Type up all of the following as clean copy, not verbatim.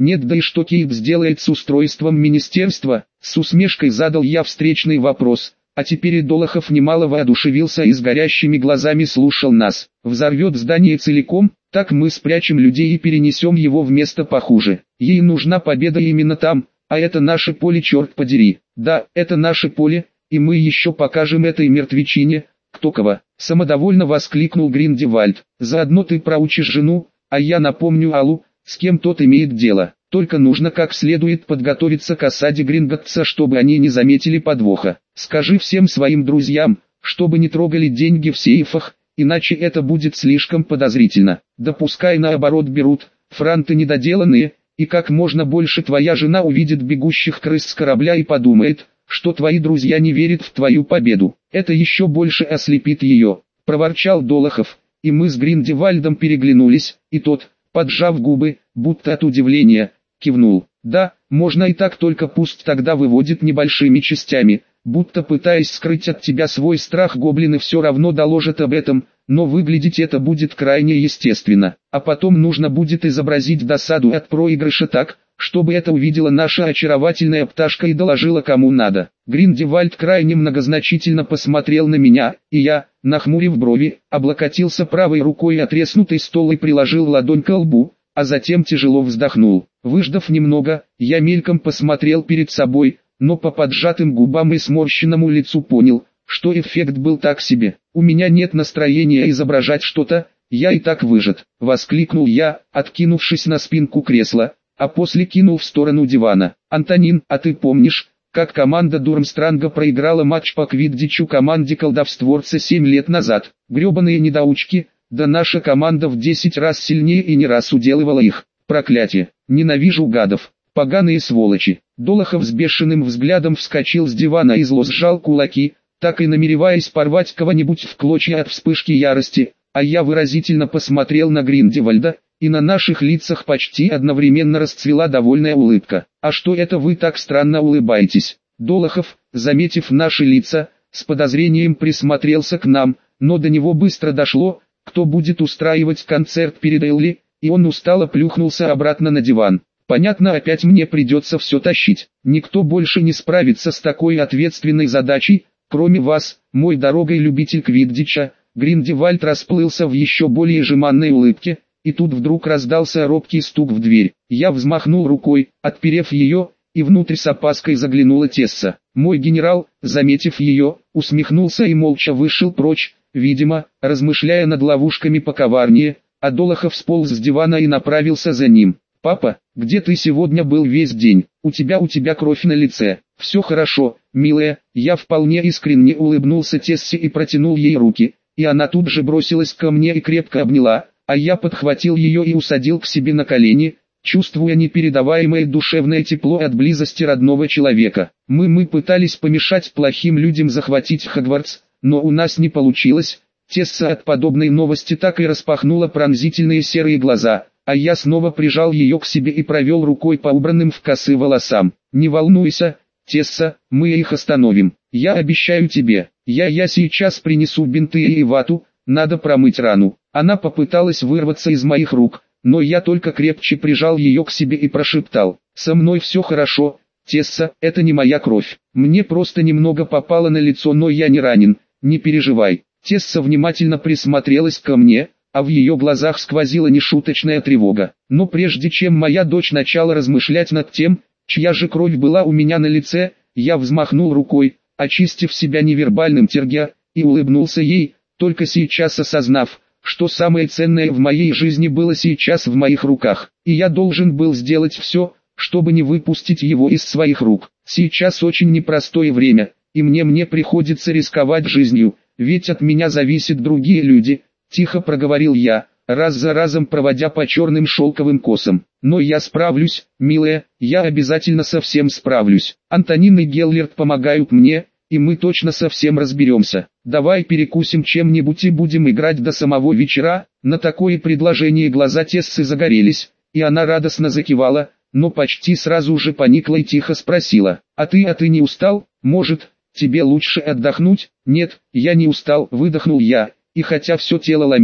Нет, да и что Кейт сделает с устройством министерства? С усмешкой задал я встречный вопрос. А теперь и Долохов немало воодушевился и с горящими глазами слушал нас. Взорвет здание целиком, так мы спрячем людей и перенесем его в место похуже. Ей нужна победа именно там, а это наше поле, черт подери. Да, это наше поле, и мы еще покажем этой мертвечине, кто кого. Самодовольно воскликнул Гриндевальд. Заодно ты проучишь жену, а я напомню Аллу, с кем тот имеет дело. Только нужно как следует подготовиться к осаде Гринготца, чтобы они не заметили подвоха. Скажи всем своим друзьям, чтобы не трогали деньги в сейфах, иначе это будет слишком подозрительно. Да пускай наоборот берут, франты недоделанные, и как можно больше твоя жена увидит бегущих крыс с корабля и подумает, что твои друзья не верят в твою победу. Это еще больше ослепит ее, проворчал Долохов, и мы с Гриндевальдом переглянулись, и тот, поджав губы, будто от удивления, кивнул. Да, можно и так, только пусть тогда выводит небольшими частями, будто пытаясь скрыть от тебя свой страх. Гоблины все равно доложат об этом, но выглядеть это будет крайне естественно. А потом нужно будет изобразить досаду от проигрыша так, чтобы это увидела наша очаровательная пташка и доложила кому надо. Гриндевальд крайне многозначительно посмотрел на меня, и я, нахмурив брови, облокотился правой рукой о треснутый стол и приложил ладонь к лбу, а затем тяжело вздохнул. Выждав немного, я мельком посмотрел перед собой, но по поджатым губам и сморщенному лицу понял, что эффект был так себе. У меня нет настроения изображать что-то, я и так выжат, воскликнул я, откинувшись на спинку кресла, а после кинул в сторону дивана. Антонин, а ты помнишь, как команда Дурмстранга проиграла матч по квиддичу команде Колдовстворца 7 лет назад? Гребаные недоучки, да наша команда в 10 раз сильнее и не раз уделывала их. Проклятие, ненавижу гадов, поганые сволочи. Долохов с бешеным взглядом вскочил с дивана и зло сжал кулаки, так и намереваясь порвать кого-нибудь в клочья от вспышки ярости, а я выразительно посмотрел на Гриндевальда, и на наших лицах почти одновременно расцвела довольная улыбка. А что это вы так странно улыбаетесь? Долохов, заметив наши лица, с подозрением присмотрелся к нам, но до него быстро дошло, кто будет устраивать концерт перед Элли, и он устало плюхнулся обратно на диван. Понятно, опять мне придется все тащить. Никто больше не справится с такой ответственной задачей, кроме вас, мой дорогой любитель квиддича. Гриндевальд расплылся в еще более жеманной улыбке, и тут вдруг раздался робкий стук в дверь. Я взмахнул рукой, отперев ее, и внутрь с опаской заглянула Тесса. Мой генерал, заметив ее, усмехнулся и молча вышел прочь, видимо, размышляя над ловушками поковарнее, а Долохов сполз с дивана и направился за ним. «Папа, где ты сегодня был весь день? У тебя кровь на лице». «Все хорошо, милая», я вполне искренне улыбнулся Тессе и протянул ей руки, и она тут же бросилась ко мне и крепко обняла, а я подхватил ее и усадил к себе на колени, чувствуя непередаваемое душевное тепло от близости родного человека. Мы пытались помешать плохим людям захватить Хогвартс, но у нас не получилось. Тесса от подобной новости так и распахнула пронзительные серые глаза, а я снова прижал ее к себе и провел рукой по убранным в косы волосам. «Не волнуйся, Тесса, мы их остановим. Я обещаю тебе. Я сейчас принесу бинты и вату, надо промыть рану». Она попыталась вырваться из моих рук, но я только крепче прижал ее к себе и прошептал: «Со мной все хорошо, Тесса, это не моя кровь. Мне просто немного попало на лицо, но я не ранен, не переживай». Тесса внимательно присмотрелась ко мне, а в ее глазах сквозила нешуточная тревога. Но прежде чем моя дочь начала размышлять над тем, чья же кровь была у меня на лице, я взмахнул рукой, очистив себя невербальным тергя, и улыбнулся ей, только сейчас осознав, что самое ценное в моей жизни было сейчас в моих руках, и я должен был сделать все, чтобы не выпустить его из своих рук. Сейчас очень непростое время, и мне приходится рисковать жизнью, ведь от меня зависят другие люди, тихо проговорил я, раз за разом проводя по черным шелковым косам. Но я справлюсь, милая, я обязательно со всем справлюсь. Антонин и Геллерт помогают мне, и мы точно со всем разберемся. Давай перекусим чем-нибудь и будем играть до самого вечера». На такое предложение глаза Тессы загорелись, и она радостно закивала, но почти сразу же поникла и тихо спросила: а ты не устал? Может, тебе лучше отдохнуть?» «Нет, я не устал», выдохнул я, и хотя все тело ломило,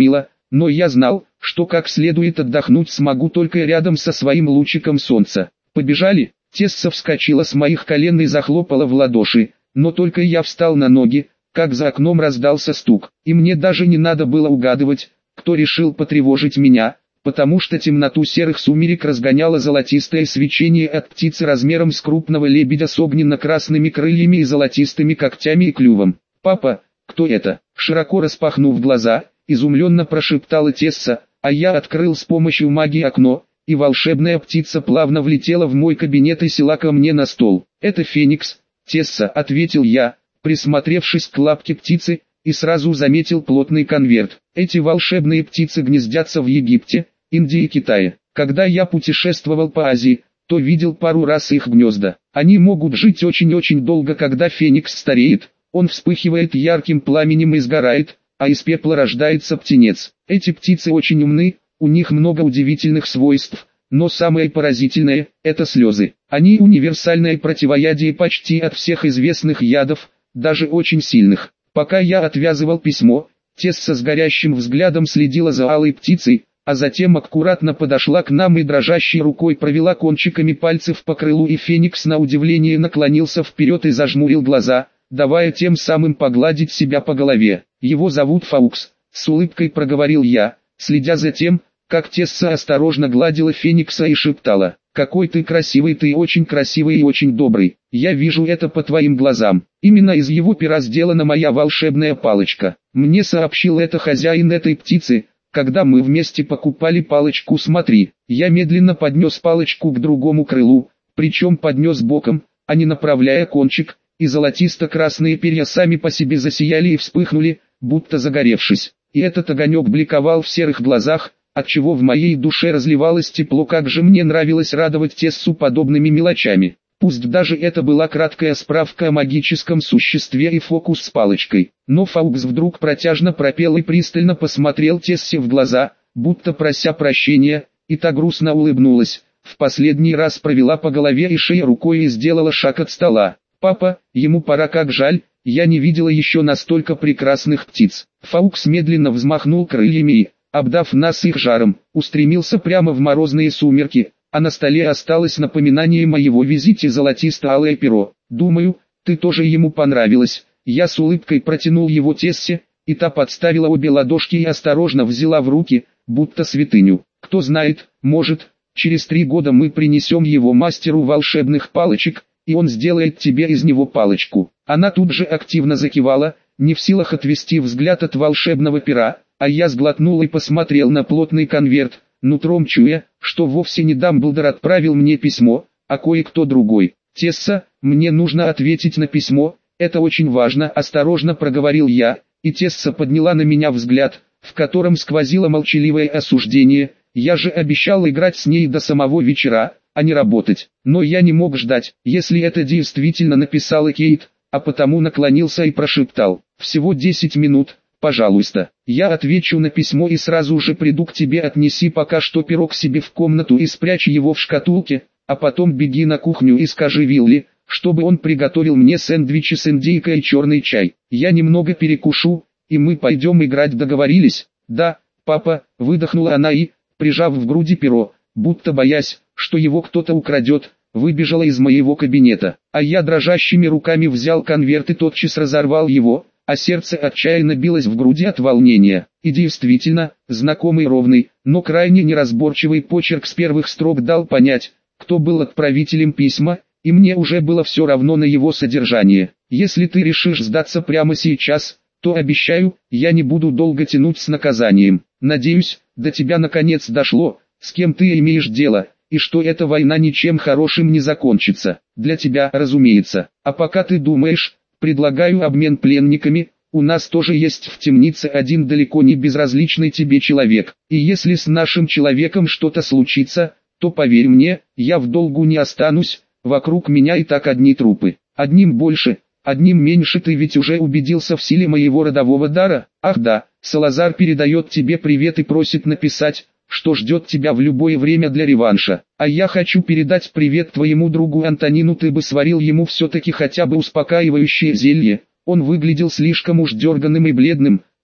но я знал, что как следует отдохнуть смогу только рядом со своим лучиком солнца. Побежали, Тесса вскочила с моих колен и захлопала в ладоши, но только я встал на ноги, как за окном раздался стук, и мне даже не надо было угадывать, кто решил потревожить меня, потому что темноту серых сумерек разгоняло золотистое свечение от птицы размером с крупного лебедя с огненно-красными крыльями и золотистыми когтями и клювом. «Папа, кто это?» Широко распахнув глаза, изумленно прошептала Тесса, а я открыл с помощью магии окно, и волшебная птица плавно влетела в мой кабинет и села ко мне на стол. «Это Феникс, Тесса», — ответил я, присмотревшись к лапке птицы, и сразу заметил плотный конверт. Эти волшебные птицы гнездятся в Египте, Индии и Китае. Когда я путешествовал по Азии, то видел пару раз их гнезда. Они могут жить очень-очень долго. Когда феникс стареет, он вспыхивает ярким пламенем и сгорает, а из пепла рождается птенец. Эти птицы очень умны, у них много удивительных свойств, но самое поразительное – это слезы. Они универсальное противоядие почти от всех известных ядов, даже очень сильных. Пока я отвязывал письмо, Тесса с горящим взглядом следила за алой птицей, а затем аккуратно подошла к нам и дрожащей рукой провела кончиками пальцев по крылу, и Феникс на удивление наклонился вперед и зажмурил глаза, давая тем самым погладить себя по голове. «Его зовут Фаукс», — с улыбкой проговорил я, следя за тем, как Тесса осторожно гладила Феникса и шептала: «Какой ты очень красивый и очень добрый. Я вижу это по твоим глазам. Именно из его пера сделана моя волшебная палочка. Мне сообщил это хозяин этой птицы, когда мы вместе покупали палочку. Смотри». Я медленно поднес палочку к другому крылу, причем поднес боком, а не направляя кончик, и золотисто-красные перья сами по себе засияли и вспыхнули, будто загоревшись. И этот огонек бликовал в серых глазах, отчего в моей душе разливалось тепло. Как же мне нравилось радовать Тессу подобными мелочами. Пусть даже это была краткая справка о магическом существе и фокус с палочкой. Но Фаукс вдруг протяжно пропел и пристально посмотрел Тессе в глаза, будто прося прощения, и та грустно улыбнулась, в последний раз провела по голове и шее рукой и сделала шаг от стола. «Папа, ему пора, как жаль, я не видела еще настолько прекрасных птиц». Фаукс медленно взмахнул крыльями и, обдав нас их жаром, устремился прямо в морозные сумерки, а на столе осталось напоминание о моего визите золотисто-алое перо. «Думаю, ты тоже ему понравилась». Я с улыбкой протянул его Тессе, и та подставила обе ладошки и осторожно взяла в руки, будто святыню. «Кто знает, может, через 3 года мы принесем его мастеру волшебных палочек, и он сделает тебе из него палочку». Она тут же активно закивала, не в силах отвести взгляд от волшебного пера, а я сглотнул и посмотрел на плотный конверт, нутром чуя, что вовсе не Дамблдор отправил мне письмо, а кое-кто другой. «Тесса, мне нужно ответить на письмо, это очень важно», — осторожно проговорил я, и Тесса подняла на меня взгляд, в котором сквозило молчаливое осуждение. Я же обещал играть с ней до самого вечера, а не работать. Но я не мог ждать, если это действительно написала Кейт, а потому наклонился и прошептал: «Всего 10 минут, пожалуйста. Я отвечу на письмо и сразу же приду к тебе. Отнеси пока что пирог себе в комнату и спрячь его в шкатулке, а потом беги на кухню и скажи Вилли, чтобы он приготовил мне сэндвичи с индейкой и черный чай. Я немного перекушу, и мы пойдем играть. Договорились?» «Да, папа», — выдохнула она и, прижав в груди перо, будто боясь, что его кто-то украдет, выбежала из моего кабинета. А я дрожащими руками взял конверт и тотчас разорвал его, а сердце отчаянно билось в груди от волнения. И действительно, знакомый ровный, но крайне неразборчивый почерк с первых строк дал понять, кто был отправителем письма, и мне уже было все равно на его содержание. «Если ты решишь сдаться прямо сейчас, то обещаю, я не буду долго тянуть с наказанием. Надеюсь, до тебя наконец дошло, с кем ты имеешь дело, и что эта война ничем хорошим не закончится. Для тебя, разумеется. А пока ты думаешь, предлагаю обмен пленниками. У нас тоже есть в темнице один далеко не безразличный тебе человек. И если с нашим человеком что-то случится, то поверь мне, я в долгу не останусь. Вокруг меня и так одни трупы. Одним больше, одним меньше. Ты ведь уже убедился в силе моего родового дара? Ах да, Салазар передает тебе привет и просит написать, что ждет тебя в любое время для реванша. А я хочу передать привет твоему другу Антонину. Ты бы сварил ему все-таки хотя бы успокаивающее зелье. Он выглядел слишком уж дерганым и бледным,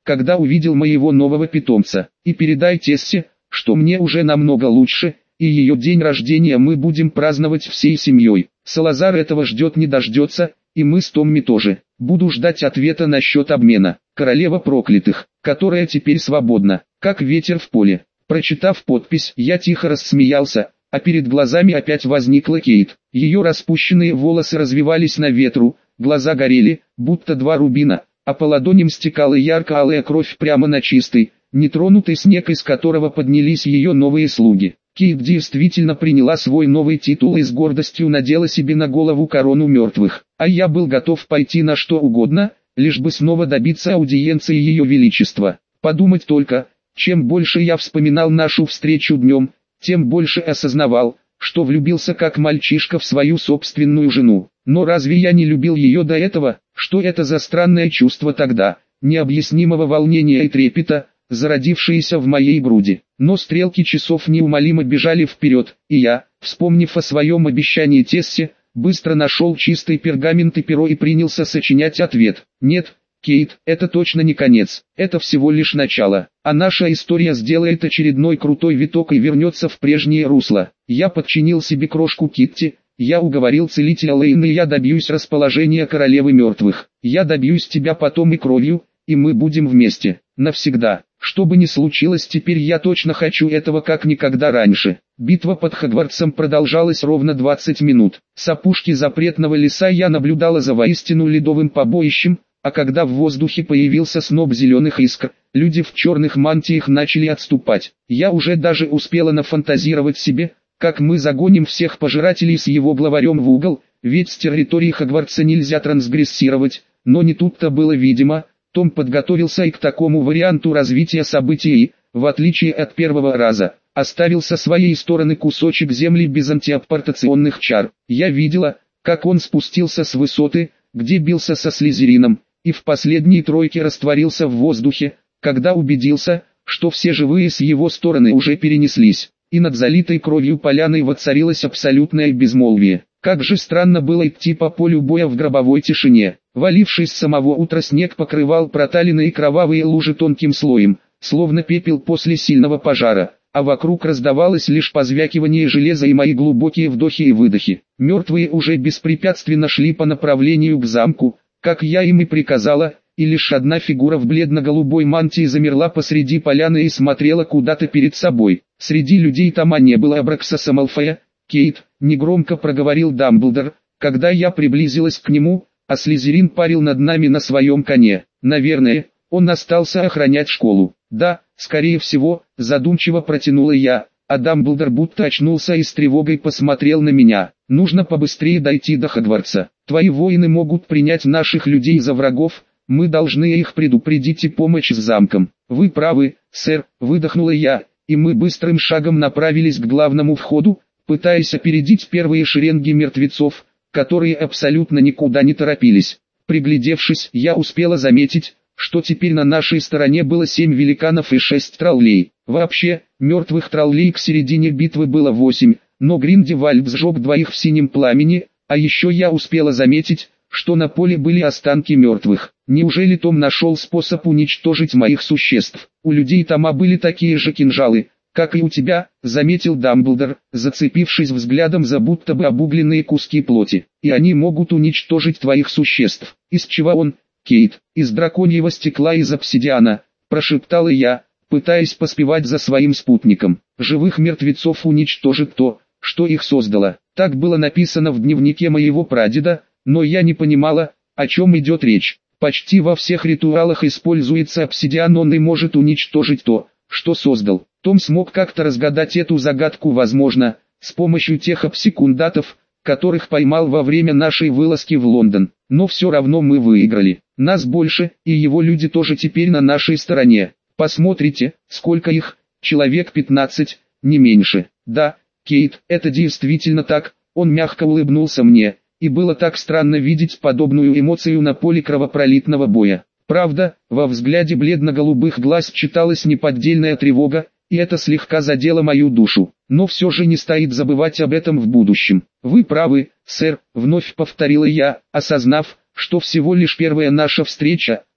когда увидел моего нового питомца. И передай Тессе, что мне уже намного лучше, и ее день рождения мы будем праздновать всей семьей. Салазар этого ждет не дождется, и мы с Томми тоже. Буду ждать ответа насчет обмена. Королева проклятых, которая теперь свободна, как ветер в поле. Прочитав подпись, я тихо рассмеялся, а перед глазами опять возникла Кейт. Ее распущенные волосы развивались на ветру, глаза горели, будто два рубина, а по ладоням стекала ярко-алая кровь прямо на чистый, нетронутый снег, из которого поднялись ее новые слуги. Кейт действительно приняла свой новый титул и с гордостью надела себе на голову корону мертвых, а я был готов пойти на что угодно, лишь бы снова добиться аудиенции ее величества. Подумать только, чем больше я вспоминал нашу встречу днем, тем больше осознавал, что влюбился как мальчишка в свою собственную жену. Но разве я не любил ее до этого? Что это за странное чувство тогда, необъяснимого волнения и трепета, зародившиеся в моей груди? Но стрелки часов неумолимо бежали вперед, и я, вспомнив о своем обещании Тессе, быстро нашел чистый пергамент и перо и принялся сочинять ответ. Нет, Кейт, это точно не конец, это всего лишь начало, а наша история сделает очередной крутой виток и вернется в прежнее русло. Я подчинил себе крошку Китти, я уговорил целителя Лейна, и я добьюсь расположения королевы мертвых. Я добьюсь тебя потом и кровью, и мы будем вместе, навсегда. Что бы ни случилось, теперь я точно хочу этого как никогда раньше. Битва под Хогвартсом продолжалась ровно 20 минут. С опушки запретного леса я наблюдала за воистину ледовым побоищем, а когда в воздухе появился сноп зеленых искр, люди в черных мантиях начали отступать. Я уже даже успела нафантазировать себе, как мы загоним всех пожирателей с его главарем в угол, ведь с территории Хогвартса нельзя трансгрессировать, но не тут-то было видимо. Том подготовился и к такому варианту развития событий и, в отличие от первого раза, оставил со своей стороны кусочек земли без антиаппортационных чар. Я видела, как он спустился с высоты, где бился со Слизерином, и в последней тройке растворился в воздухе, когда убедился, что все живые с его стороны уже перенеслись, и над залитой кровью поляной воцарилось абсолютное безмолвие. Как же странно было идти по полю боя в гробовой тишине. Валивший с самого утра снег покрывал проталины и кровавые лужи тонким слоем, словно пепел после сильного пожара, а вокруг раздавалось лишь позвякивание железа и мои глубокие вдохи и выдохи. Мертвые уже беспрепятственно шли по направлению к замку, как я им и приказала, и лишь одна фигура в бледно-голубой мантии замерла посреди поляны и смотрела куда-то перед собой. Среди людей там не было Абраксаса Малфоя. «Кейт», — негромко проговорил Дамблдор, когда я приблизилась к нему, а Слизерин парил над нами на своем коне. Наверное, он остался охранять школу. Да, скорее всего, задумчиво протянула я, а Дамблдор будто очнулся и с тревогой посмотрел на меня. Нужно побыстрее дойти до Хогвартса. Твои воины могут принять наших людей за врагов, мы должны их предупредить и помочь с замком. Вы правы, сэр, выдохнула я, и мы быстрым шагом направились к главному входу, пытаясь опередить первые шеренги мертвецов, которые абсолютно никуда не торопились. Приглядевшись, я успела заметить, что теперь на нашей стороне было 7 великанов и 6 троллей. Вообще, мертвых троллей к середине битвы было 8, но Гриндевальд сжег 2 в синем пламени, а еще я успела заметить, что на поле были останки мертвых. Неужели Том нашел способ уничтожить моих существ? У людей Тома были такие же кинжалы, как и у тебя, заметил Дамблдор, зацепившись взглядом за будто бы обугленные куски плоти. И они могут уничтожить твоих существ. Из чего он, Кейт? Из драконьего стекла, из обсидиана, прошептала я, пытаясь поспевать за своим спутником. Живых мертвецов уничтожит то, что их создало. Так было написано в дневнике моего прадеда, но я не понимала, о чем идет речь. Почти во всех ритуалах используется обсидиан, он и может уничтожить то, что создал. Том смог как-то разгадать эту загадку, возможно, с помощью тех обсекундатов, которых поймал во время нашей вылазки в Лондон. Но все равно мы выиграли. Нас больше, и его люди тоже теперь на нашей стороне. Посмотрите, сколько их, человек 15, не меньше. Да, Кейт, это действительно так, он мягко улыбнулся мне, и было так странно видеть подобную эмоцию на поле кровопролитного боя. Правда, во взгляде бледно-голубых глаз читалась неподдельная тревога, и это слегка задело мою душу. Но все же не стоит забывать об этом в будущем. Вы правы, сэр, вновь повторила я, осознав, что всего лишь первая наша встреча,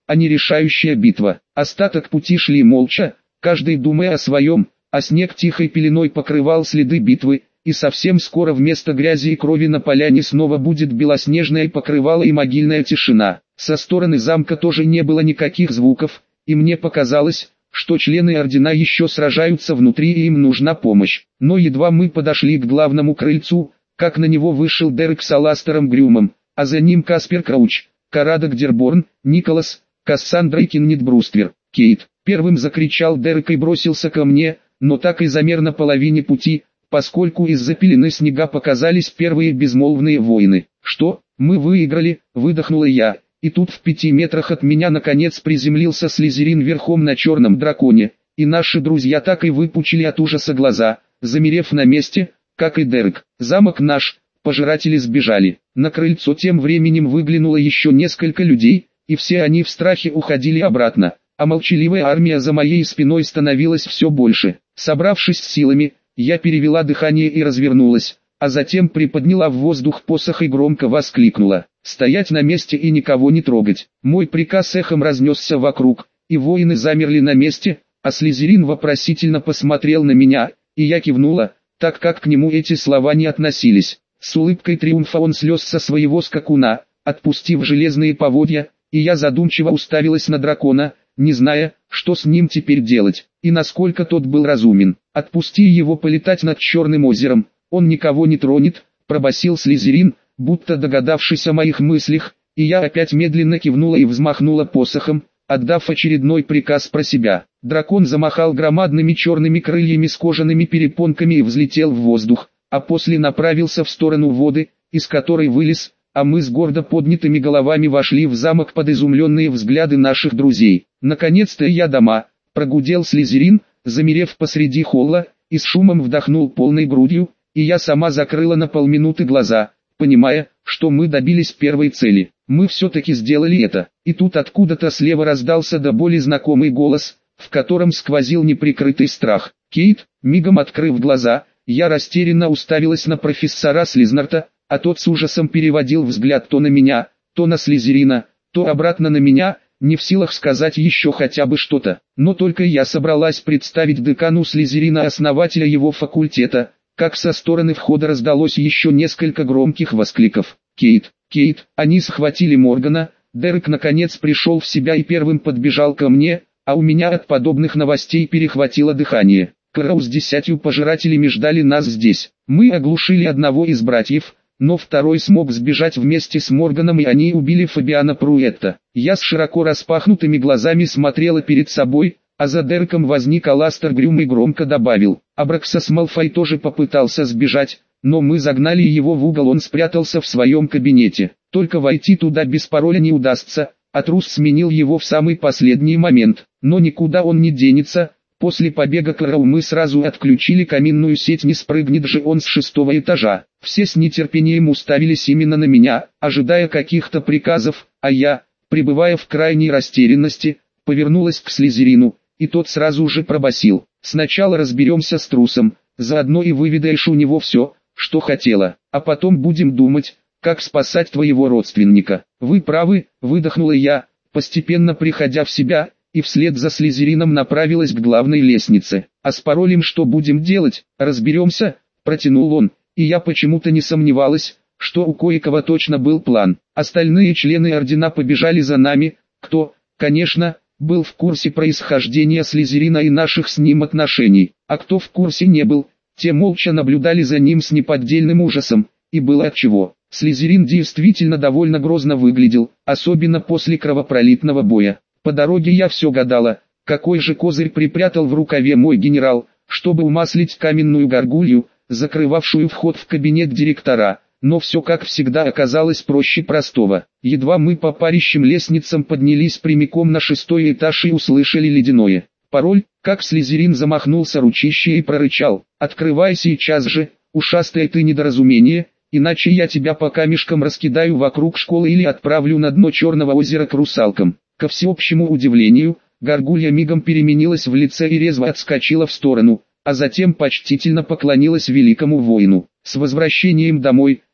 а не решающая битва. Остаток пути шли молча, каждый думая о своем, а снег тихой пеленой покрывал следы битвы, и совсем скоро вместо грязи и крови на поляне снова будет белоснежное покрывало и могильная тишина. Со стороны замка тоже не было никаких звуков, и мне показалось, что члены ордена еще сражаются внутри и им нужна помощь. Но едва мы подошли к главному крыльцу, как на него вышел Дерек с Аластером Грюмом, а за ним Каспер Крауч, Карадок Дерборн, Николас, Кассандра и Кеннет Бруствер. «Кейт!» — первым закричал Дерек и бросился ко мне, но так и замер на половине пути, поскольку из-за пелены снега показались первые безмолвные воины. «Что? Мы выиграли!» — выдохнула я. И тут в 5 метрах от меня наконец приземлился Слизерин верхом на черном драконе, и наши друзья так и выпучили от ужаса глаза, замерев на месте, как и Дерек. «Замок наш!» Пожиратели сбежали. На крыльцо тем временем выглянуло еще несколько людей, и все они в страхе уходили обратно, а молчаливая армия за моей спиной становилась все больше. Собравшись с силами, я перевела дыхание и развернулась, а затем приподняла в воздух посох и громко воскликнула: «Стоять на месте и никого не трогать!» Мой приказ эхом разнесся вокруг, и воины замерли на месте, а Слизерин вопросительно посмотрел на меня, и я кивнула, так как к нему эти слова не относились. С улыбкой триумфа он слез со своего скакуна, отпустив железные поводья, и я задумчиво уставилась на дракона, не зная, что с ним теперь делать, и насколько тот был разумен. «Отпусти его полетать над Черным озером, он никого не тронет», — пробасил Слизерин, будто догадавшись о моих мыслях, и я опять медленно кивнула и взмахнула посохом, отдав очередной приказ про себя. Дракон замахал громадными черными крыльями с кожаными перепонками и взлетел в воздух, а после направился в сторону воды, из которой вылез, а мы с гордо поднятыми головами вошли в замок под изумленные взгляды наших друзей. «Наконец-то я дома», — прогудел Слизерин, замерев посреди холла, и с шумом вдохнул полной грудью, и я сама закрыла на полминуты глаза, понимая, что мы добились первой цели. Мы все-таки сделали это. И тут откуда-то слева раздался до боли знакомый голос, в котором сквозил неприкрытый страх. «Кейт!» Мигом открыв глаза, я растерянно уставилась на профессора Слизнарта, а тот с ужасом переводил взгляд то на меня, то на Слизерина, то обратно на меня, не в силах сказать еще хотя бы что-то. Но только я собралась представить декану Слизерина, основателя его факультета, как со стороны входа раздалось еще несколько громких воскликов. «Кейт! Кейт!» Они схватили Моргана. Дерек наконец пришел в себя и первым подбежал ко мне, а у меня от подобных новостей перехватило дыхание. Кроу с 10 пожирателями ждали нас здесь. Мы оглушили одного из братьев, но второй смог сбежать вместе с Морганом, и они убили Фабиана Пруэтта. Я с широко распахнутыми глазами смотрела перед собой, а за Дереком возник Аластер Грюм и громко добавил: «Абраксас Малфой тоже попытался сбежать, но мы загнали его в угол, он спрятался в своем кабинете. Только войти туда без пароля не удастся, а трус сменил его в самый последний момент. Но никуда он не денется». После побега Кроу мы сразу отключили каминную сеть, не спрыгнет же он с 6-го этажа. Все с нетерпением уставились именно на меня, ожидая каких-то приказов, а я, пребывая в крайней растерянности, повернулась к Слизерину, и тот сразу же пробасил: «Сначала разберемся с трусом, заодно и выведаешь у него все, что хотела, а потом будем думать, как спасать твоего родственника». «Вы правы», — выдохнула я, постепенно приходя в себя, и вслед за Слизерином направилась к главной лестнице. «А с паролем что будем делать? Разберемся», — протянул он, и я почему-то не сомневалась, что у кое-кого точно был план. Остальные члены ордена побежали за нами, кто, конечно, был в курсе происхождения Слизерина и наших с ним отношений, а кто в курсе не был, те молча наблюдали за ним с неподдельным ужасом, и было отчего. Слизерин действительно довольно грозно выглядел, особенно после кровопролитного боя. По дороге я все гадала, какой же козырь припрятал в рукаве мой генерал, чтобы умаслить каменную горгулью, закрывавшую вход в кабинет директора, но все как всегда оказалось проще простого. Едва мы по парящим лестницам поднялись прямиком на 6-й этаж и услышали ледяное пароль, как Слизерин замахнулся ручищей и прорычал: «Открывай сейчас же, ушастое ты недоразумение, иначе я тебя по камешкам раскидаю вокруг школы или отправлю на дно Черного озера к русалкам». Ко всеобщему удивлению, горгулья мигом переменилась в лице и резво отскочила в сторону, а затем почтительно поклонилась великому воину. «С возвращением домой,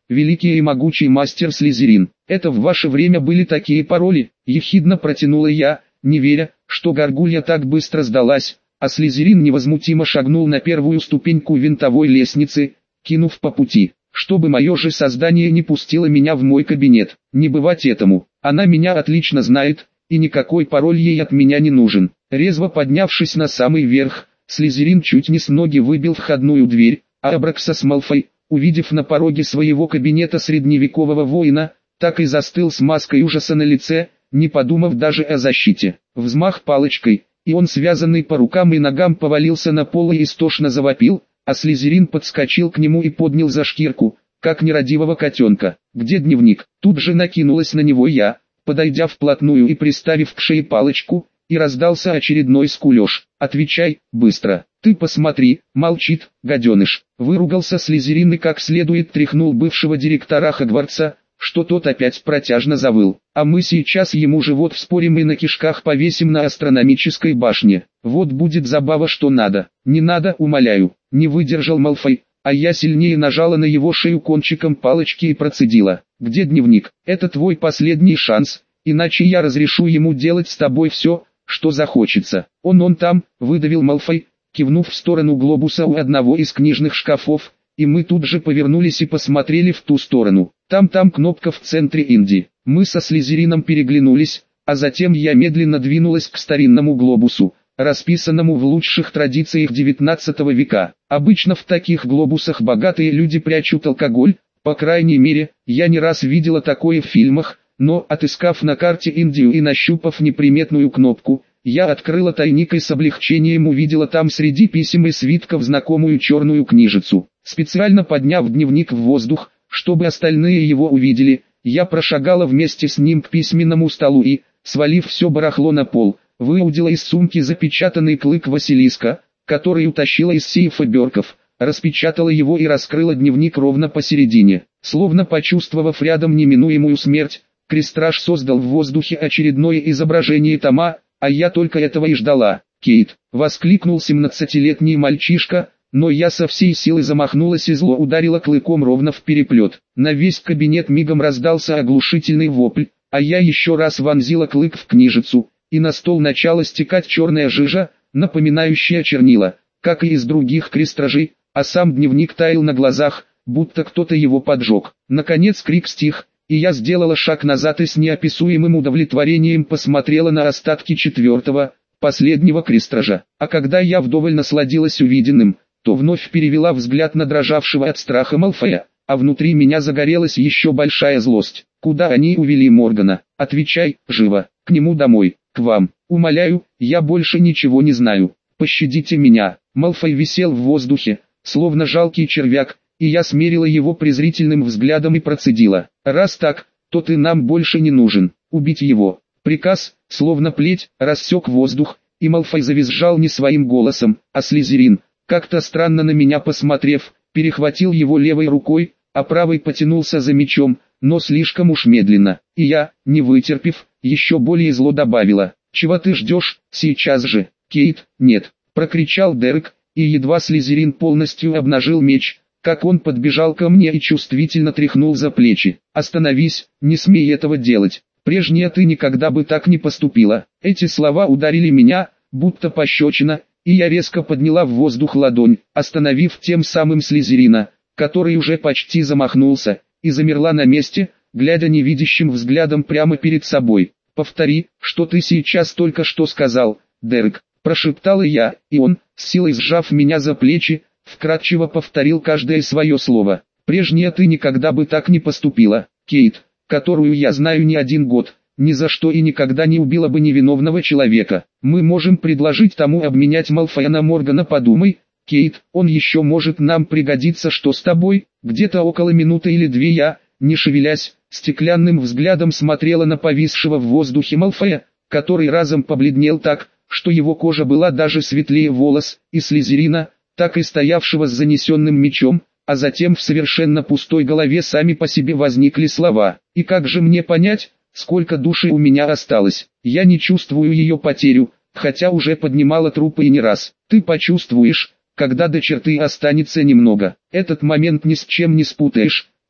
великий и могучий мастер Слизерин. Это в ваше время были такие пароли, ехидно протянула я, не веря, что горгулья так быстро сдалась, а Слизерин невозмутимо шагнул на первую ступеньку винтовой лестницы, кинув по пути, чтобы мое же создание не пустило меня в мой кабинет. Не бывать этому, она меня отлично знает, и никакой пароль ей от меня не нужен. Резво поднявшись на самый верх, Слизерин чуть не с ноги выбил входную дверь, а Абраксас Малфой, увидев на пороге своего кабинета средневекового воина, так и застыл с маской ужаса на лице, не подумав даже о защите. Взмах палочкой, и он, связанный по рукам и ногам, повалился на пол и истошно завопил, а Слизерин подскочил к нему и поднял за шкирку, как нерадивого котенка. «Где дневник?» Тут же накинулась на него я, подойдя вплотную и приставив к шее палочку, и раздался очередной скулеж. «Отвечай, быстро! Ты посмотри!» «Молчит, гаденыш!» Выругался Слизерин и как следует тряхнул бывшего директора Хогвартса, что тот опять протяжно завыл. «А мы сейчас ему живот вспорим и на кишках повесим на астрономической башне. Вот будет забава, что надо!» «Не надо, умоляю!» Не выдержал Малфой, а я сильнее нажала на его шею кончиком палочки и процедила. «Где дневник? Это твой последний шанс, иначе я разрешу ему делать с тобой все, что захочется». Он там», — выдавил Малфой, кивнув в сторону глобуса у одного из книжных шкафов, и мы тут же повернулись и посмотрели в ту сторону. Там кнопка в центре Инди. Мы со Слизерином переглянулись, а затем я медленно двинулась к старинному глобусу, расписанному в лучших традициях XIX века. Обычно в таких глобусах богатые люди прячут алкоголь, по крайней мере, я не раз видела такое в фильмах, но, отыскав на карте Индию и нащупав неприметную кнопку, я открыла тайник и с облегчением увидела там среди писем и свитков знакомую черную книжицу. Специально подняв дневник в воздух, чтобы остальные его увидели, я прошагала вместе с ним к письменному столу и, свалив все барахло на пол, выудила из сумки запечатанный клык Василиска, который утащила из сейфа Бёрков, распечатала его и раскрыла дневник ровно посередине. Словно почувствовав рядом неминуемую смерть, Крестраж создал в воздухе очередное изображение тома, а я только этого и ждала. «Кейт!» — воскликнул 17-летний мальчишка, но я со всей силы замахнулась и зло ударила клыком ровно в переплет. На весь кабинет мигом раздался оглушительный вопль, а я еще раз вонзила клык в книжицу, и на стол начала стекать черная жижа, напоминающая чернила, как и из других крестражей, а сам дневник таял на глазах, будто кто-то его поджег. Наконец крик стих, и я сделала шаг назад и с неописуемым удовлетворением посмотрела на остатки четвертого, последнего крестража. А когда я вдоволь насладилась увиденным, то вновь перевела взгляд на дрожавшего от страха Малфоя, а внутри меня загорелась еще большая злость. «Куда они увели Моргана? Отвечай, живо, к нему домой, к вам. Умоляю, я больше ничего не знаю. Пощадите меня». Малфой висел в воздухе, словно жалкий червяк, и я смерила его презрительным взглядом и процедила: «Раз так, то ты нам больше не нужен. Убить его». Приказ, словно плеть, рассек воздух, и Малфой завизжал не своим голосом, а Слизерин, как-то странно на меня посмотрев, перехватил его левой рукой, а правой потянулся за мечом, но слишком уж медленно, и я, не вытерпев, еще более зло добавила: «Чего ты ждешь, сейчас же?» «Кейт, нет!» — прокричал Дерек, и едва Слизерин полностью обнажил меч, как он подбежал ко мне и чувствительно тряхнул за плечи. «Остановись, не смей этого делать. Прежняя ты никогда бы так не поступила». Эти слова ударили меня, будто пощечина, и я резко подняла в воздух ладонь, остановив тем самым Слизерина, который уже почти замахнулся, и замерла на месте, глядя невидящим взглядом прямо перед собой. «Повтори, что ты сейчас только что сказал, Дерек», — прошептала я, и он, с силой сжав меня за плечи, вкратчиво повторил каждое свое слово. «Прежняя ты никогда бы так не поступила, Кейт, которую я знаю не один год, ни за что и никогда не убила бы невиновного человека. Мы можем предложить тому обменять Малфоя на Моргана, подумай, Кейт, он еще может нам пригодиться. Что с тобой?» Где-то около минуты или две я, не шевелясь, стеклянным взглядом смотрела на повисшего в воздухе Малфоя, который разом побледнел так, что его кожа была даже светлее волос, и Слизерина, так и стоявшего с занесенным мечом, а затем в совершенно пустой голове сами по себе возникли слова: «И как же мне понять, сколько души у меня осталось? Я не чувствую ее потерю, хотя уже поднимала трупы и не раз. Ты почувствуешь, когда до черты останется немного. Этот момент ни с чем не спутаешь,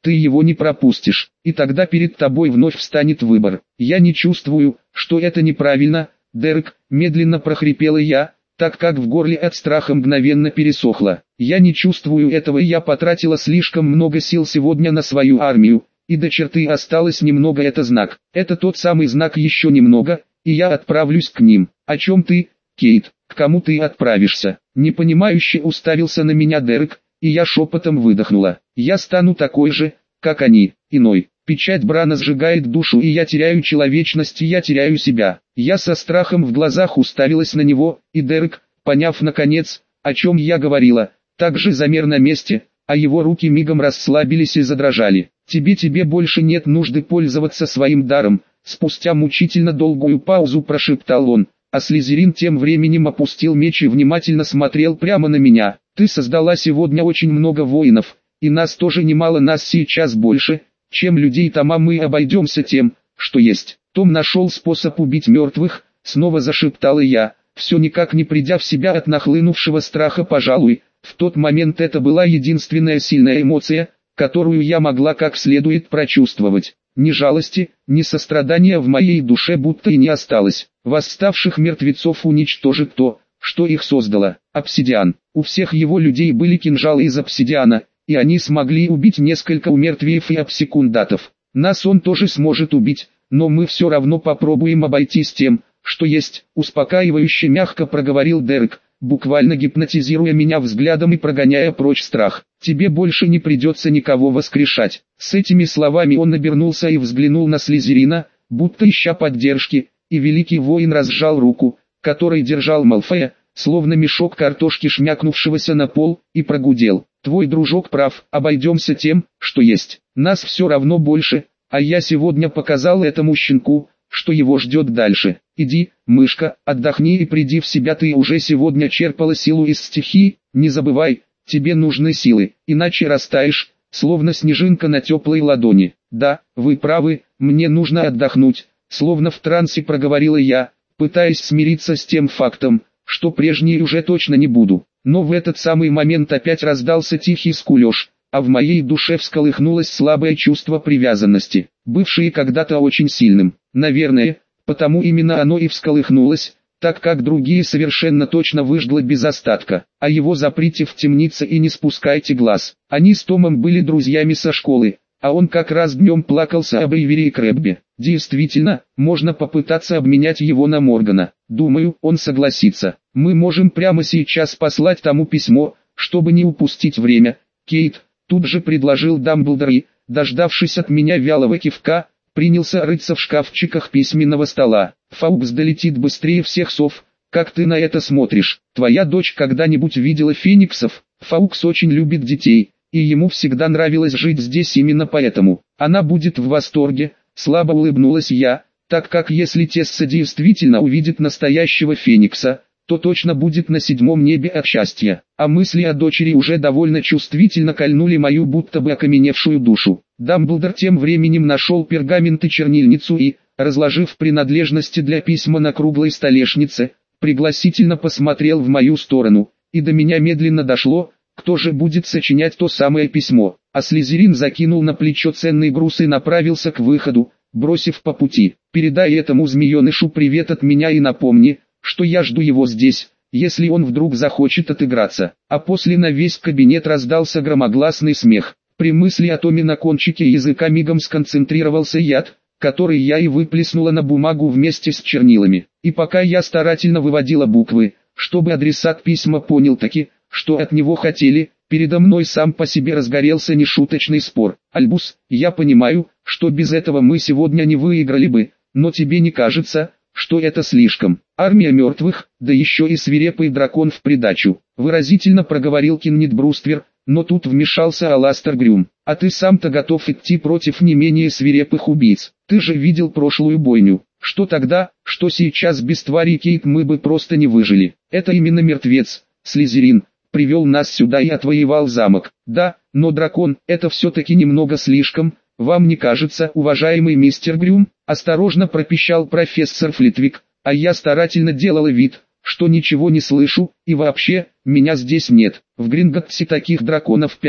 ты его не пропустишь, и тогда перед тобой вновь встанет выбор. Я не чувствую, что это неправильно, Дерек, медленно прохрипела я, так как в горле от страха мгновенно пересохло. Я не чувствую этого, и я потратила слишком много сил сегодня на свою армию, и до черты осталось немного, это знак. Это тот самый знак, еще немного, и я отправлюсь к ним. О чем ты, Кейт, к кому ты отправишься? Непонимающе уставился на меня Дерек, и я шепотом выдохнула. Я стану такой же, как они, иной. Печать Брана сжигает душу, и я теряю человечность, и я теряю себя. Я со страхом в глазах уставилась на него, и Дерек, поняв наконец, о чем я говорила, также замер на месте, а его руки мигом расслабились и задрожали. Тебе больше нет нужды пользоваться своим даром, спустя мучительно долгую паузу прошептал он, а Слизерин тем временем опустил меч и внимательно смотрел прямо на меня. Ты создала сегодня очень много воинов, и нас тоже немало, нас сейчас больше, чем людей там, а мы обойдемся тем, что есть. Том нашел способ убить мертвых, снова зашептала я, все никак не придя в себя от нахлынувшего страха. Пожалуй, в тот момент это была единственная сильная эмоция, которую я могла как следует прочувствовать. Ни жалости, ни сострадания в моей душе будто и не осталось. Восставших мертвецов уничтожит то, что их создало. Обсидиан. У всех его людей были кинжалы из обсидиана, и они смогли убить несколько умертвиев и обсекундатов. Нас он тоже сможет убить, но мы все равно попробуем обойтись тем, что есть, успокаивающе мягко проговорил Дерек, буквально гипнотизируя меня взглядом и прогоняя прочь страх. Тебе больше не придется никого воскрешать. С этими словами он обернулся и взглянул на Слизерина, будто ища поддержки, и великий воин разжал руку, которой держал Малфоя, словно мешок картошки, шмякнувшегося на пол, и прогудел. Твой дружок прав, обойдемся тем, что есть. Нас все равно больше, а я сегодня показал этому щенку, что его ждет дальше. Иди, мышка, отдохни и приди в себя, ты уже сегодня черпала силу из стихий, не забывай, тебе нужны силы, иначе растаешь, словно снежинка на теплой ладони. Да, вы правы, мне нужно отдохнуть, словно в трансе проговорила я, пытаясь смириться с тем фактом, что прежней уже точно не буду. Но в этот самый момент опять раздался тихий скулеж, а в моей душе всколыхнулось слабое чувство привязанности, бывшее когда-то очень сильным. Наверное, потому именно оно и всколыхнулось, так как другие совершенно точно выжгло без остатка. А его заприте в темнице и не спускайте глаз. Они с Томом были друзьями со школы, а он как раз днем плакался об Эйвери и Крэбби. Действительно, можно попытаться обменять его на Моргана. Думаю, он согласится. Мы можем прямо сейчас послать тому письмо, чтобы не упустить время. Кейт, тут же предложил Дамблдор и, дождавшись от меня вялого кивка, принялся рыться в шкафчиках письменного стола. Фаукс долетит быстрее всех сов. Как ты на это смотришь? Твоя дочь когда-нибудь видела фениксов? Фаукс очень любит детей, и ему всегда нравилось жить здесь именно поэтому. Она будет в восторге, слабо улыбнулась я, так как если Тесса действительно увидит настоящего феникса, то точно будет на 7-м небе от счастья. А мысли о дочери уже довольно чувствительно кольнули мою будто бы окаменевшую душу. Дамблдор тем временем нашел пергамент и чернильницу и, разложив принадлежности для письма на круглой столешнице, пригласительно посмотрел в мою сторону, и до меня медленно дошло, кто же будет сочинять то самое письмо. А Слизерин закинул на плечо ценный груз и направился к выходу, бросив по пути: передай этому змеенышу привет от меня и напомни, что я жду его здесь, если он вдруг захочет отыграться. А после на весь кабинет раздался громогласный смех. При мысли о Томе на кончике языка мигом сконцентрировался яд, который я и выплеснула на бумагу вместе с чернилами. И пока я старательно выводила буквы, чтобы адресат письма понял таки, что от него хотели, передо мной сам по себе разгорелся нешуточный спор. Альбус, я понимаю, что без этого мы сегодня не выиграли бы, но тебе не кажется, что это слишком? Армия мертвых, да еще и свирепый дракон в придачу, выразительно проговорил Кеннет Бруствер, но тут вмешался Аластер Грюм. А ты сам-то готов идти против не менее свирепых убийц? Ты же видел прошлую бойню. Что тогда, что сейчас без твари Кейт мы бы просто не выжили. Это именно мертвец, Слизерин, привел нас сюда и отвоевал замок. Да, но дракон, это все-таки немного слишком. Вам не кажется, уважаемый мистер Грюм? Осторожно пропищал профессор Флитвик, а я старательно делала вид, что ничего не слышу, и вообще, меня здесь нет. В Гринготте таких драконов 5,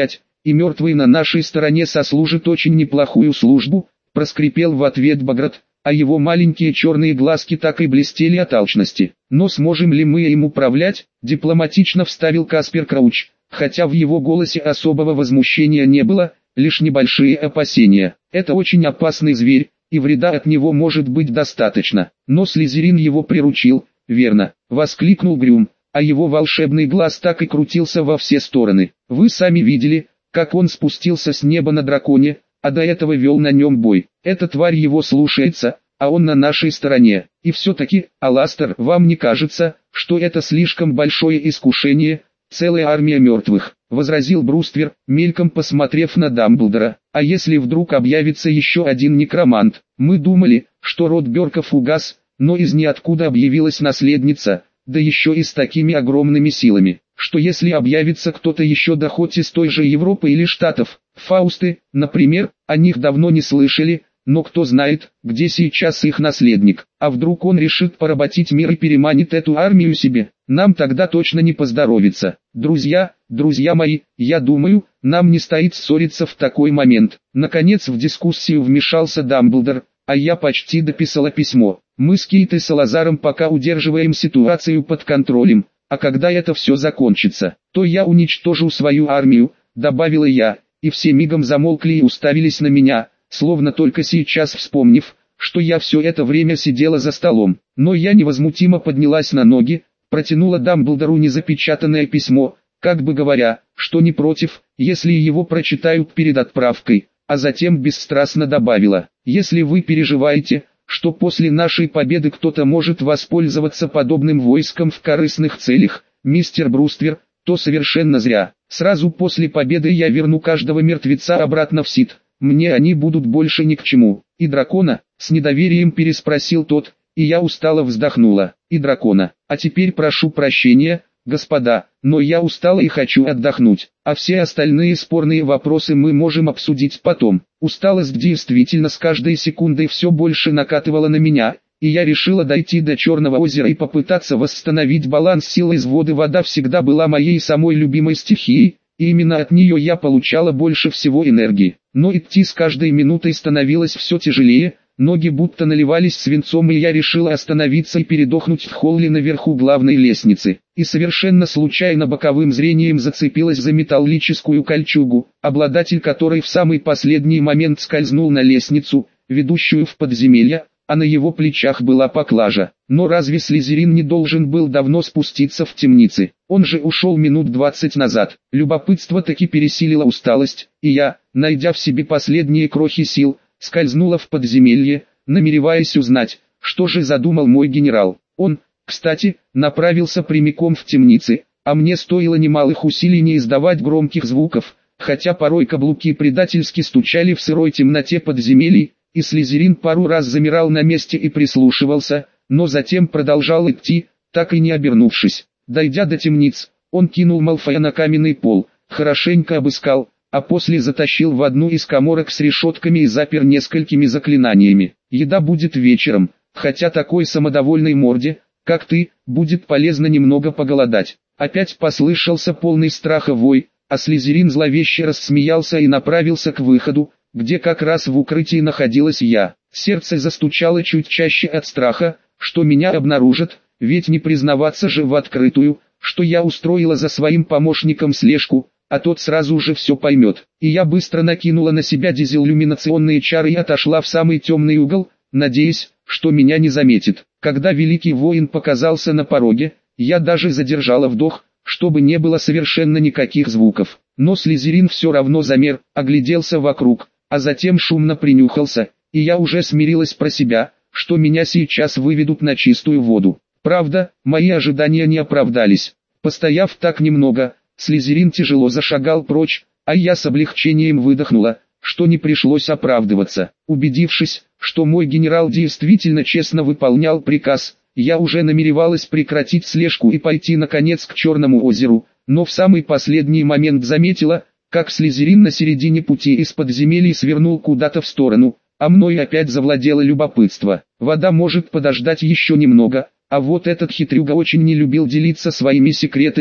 и мертвый на нашей стороне сослужит очень неплохую службу, проскрипел в ответ Баграт, а его маленькие черные глазки так и блестели от алчности. Но сможем ли мы им управлять, дипломатично вставил Каспер Крауч, хотя в его голосе особого возмущения не было, лишь небольшие опасения. Это очень опасный зверь, и вреда от него может быть достаточно. Но Слизерин его приручил, верно, воскликнул Грюм, а его волшебный глаз так и крутился во все стороны. Вы сами видели, как он спустился с неба на драконе, а до этого вел на нем бой. Эта тварь его слушается, а он на нашей стороне. И все-таки, Аластер, вам не кажется, что это слишком большое искушение, целая армия мертвых, возразил Бруствер, мельком посмотрев на Дамблдора. А если вдруг объявится еще один некромант? Мы думали, что род Бёрков угас, но из ниоткуда объявилась наследница, да еще и с такими огромными силами, что если объявится кто-то еще да хоть из той же Европы или Штатов, Фаусты, например, о них давно не слышали, но кто знает, где сейчас их наследник, а вдруг он решит поработить мир и переманит эту армию себе, нам тогда точно не поздоровится. Друзья мои, я думаю, нам не стоит ссориться в такой момент. Наконец в дискуссию вмешался Дамблдор, а я почти дописала письмо. Мы с Кейт и Салазаром пока удерживаем ситуацию под контролем, а когда это все закончится, то я уничтожу свою армию, добавила я, и все мигом замолкли и уставились на меня, словно только сейчас вспомнив, что я все это время сидела за столом. Но я невозмутимо поднялась на ноги, протянула Дамблдору незапечатанное письмо, как бы говоря, что не против, если его прочитают перед отправкой, а затем бесстрастно добавила: если вы переживаете, что после нашей победы кто-то может воспользоваться подобным войском в корыстных целях, мистер Бруствер, то совершенно зря. Сразу после победы я верну каждого мертвеца обратно в Сид, мне они будут больше ни к чему. И дракона? С недоверием переспросил тот, и я устало вздохнула. И дракона. А теперь прошу прощения, господа, но я устала и хочу отдохнуть, а все остальные спорные вопросы мы можем обсудить потом. Усталость действительно с каждой секундой все больше накатывала на меня, и я решила дойти до Черного озера и попытаться восстановить баланс сил. Из воды вода всегда была моей самой любимой стихией, и именно от нее я получала больше всего энергии. Но идти с каждой минутой становилось все тяжелее, ноги будто наливались свинцом, и я решила остановиться и передохнуть в холле наверху главной лестницы. И совершенно случайно боковым зрением зацепилась за металлическую кольчугу, обладатель которой в самый последний момент скользнул на лестницу, ведущую в подземелье, а на его плечах была поклажа. Но разве Слизерин не должен был давно спуститься в темницы? Он же ушел минут 20 назад. Любопытство таки пересилило усталость, и я, найдя в себе последние крохи сил, скользнула в подземелье, намереваясь узнать, что же задумал мой генерал. Он, кстати, направился прямиком в темницы, а мне стоило немалых усилий не издавать громких звуков, хотя порой каблуки предательски стучали в сырой темноте подземелий, и Слизерин пару раз замирал на месте и прислушивался, но затем продолжал идти, так и не обернувшись. Дойдя до темниц, он кинул Малфоя на каменный пол, хорошенько обыскал, а после затащил в одну из каморок с решетками и запер несколькими заклинаниями. Еда будет вечером, хотя такой самодовольной морде, как ты, будет полезно немного поголодать. Опять послышался полный страха вой, а Слизерин зловеще рассмеялся и направился к выходу, где как раз в укрытии находилась я. Сердце застучало чуть чаще от страха, что меня обнаружат, ведь не признаваться же в открытую, что я устроила за своим помощником слежку, а тот сразу же все поймет. И я быстро накинула на себя дезиллюминационные чары и отошла в самый темный угол, надеясь, что меня не заметит. Когда великий воин показался на пороге, я даже задержала вдох, чтобы не было совершенно никаких звуков. Но Слизерин все равно замер, огляделся вокруг, а затем шумно принюхался, и я уже смирилась про себя, что меня сейчас выведут на чистую воду. Правда, мои ожидания не оправдались. Постояв так немного, Слизерин тяжело зашагал прочь, а я с облегчением выдохнула, что не пришлось оправдываться. Убедившись, что мой генерал действительно честно выполнял приказ, я уже намеревалась прекратить слежку и пойти наконец к Черному озеру, но в самый последний момент заметила, как Слизерин на середине пути из подземелий свернул куда-то в сторону, а мной опять завладело любопытство. Вода может подождать еще немного, а вот этот хитрюга очень не любил делиться своими секретами,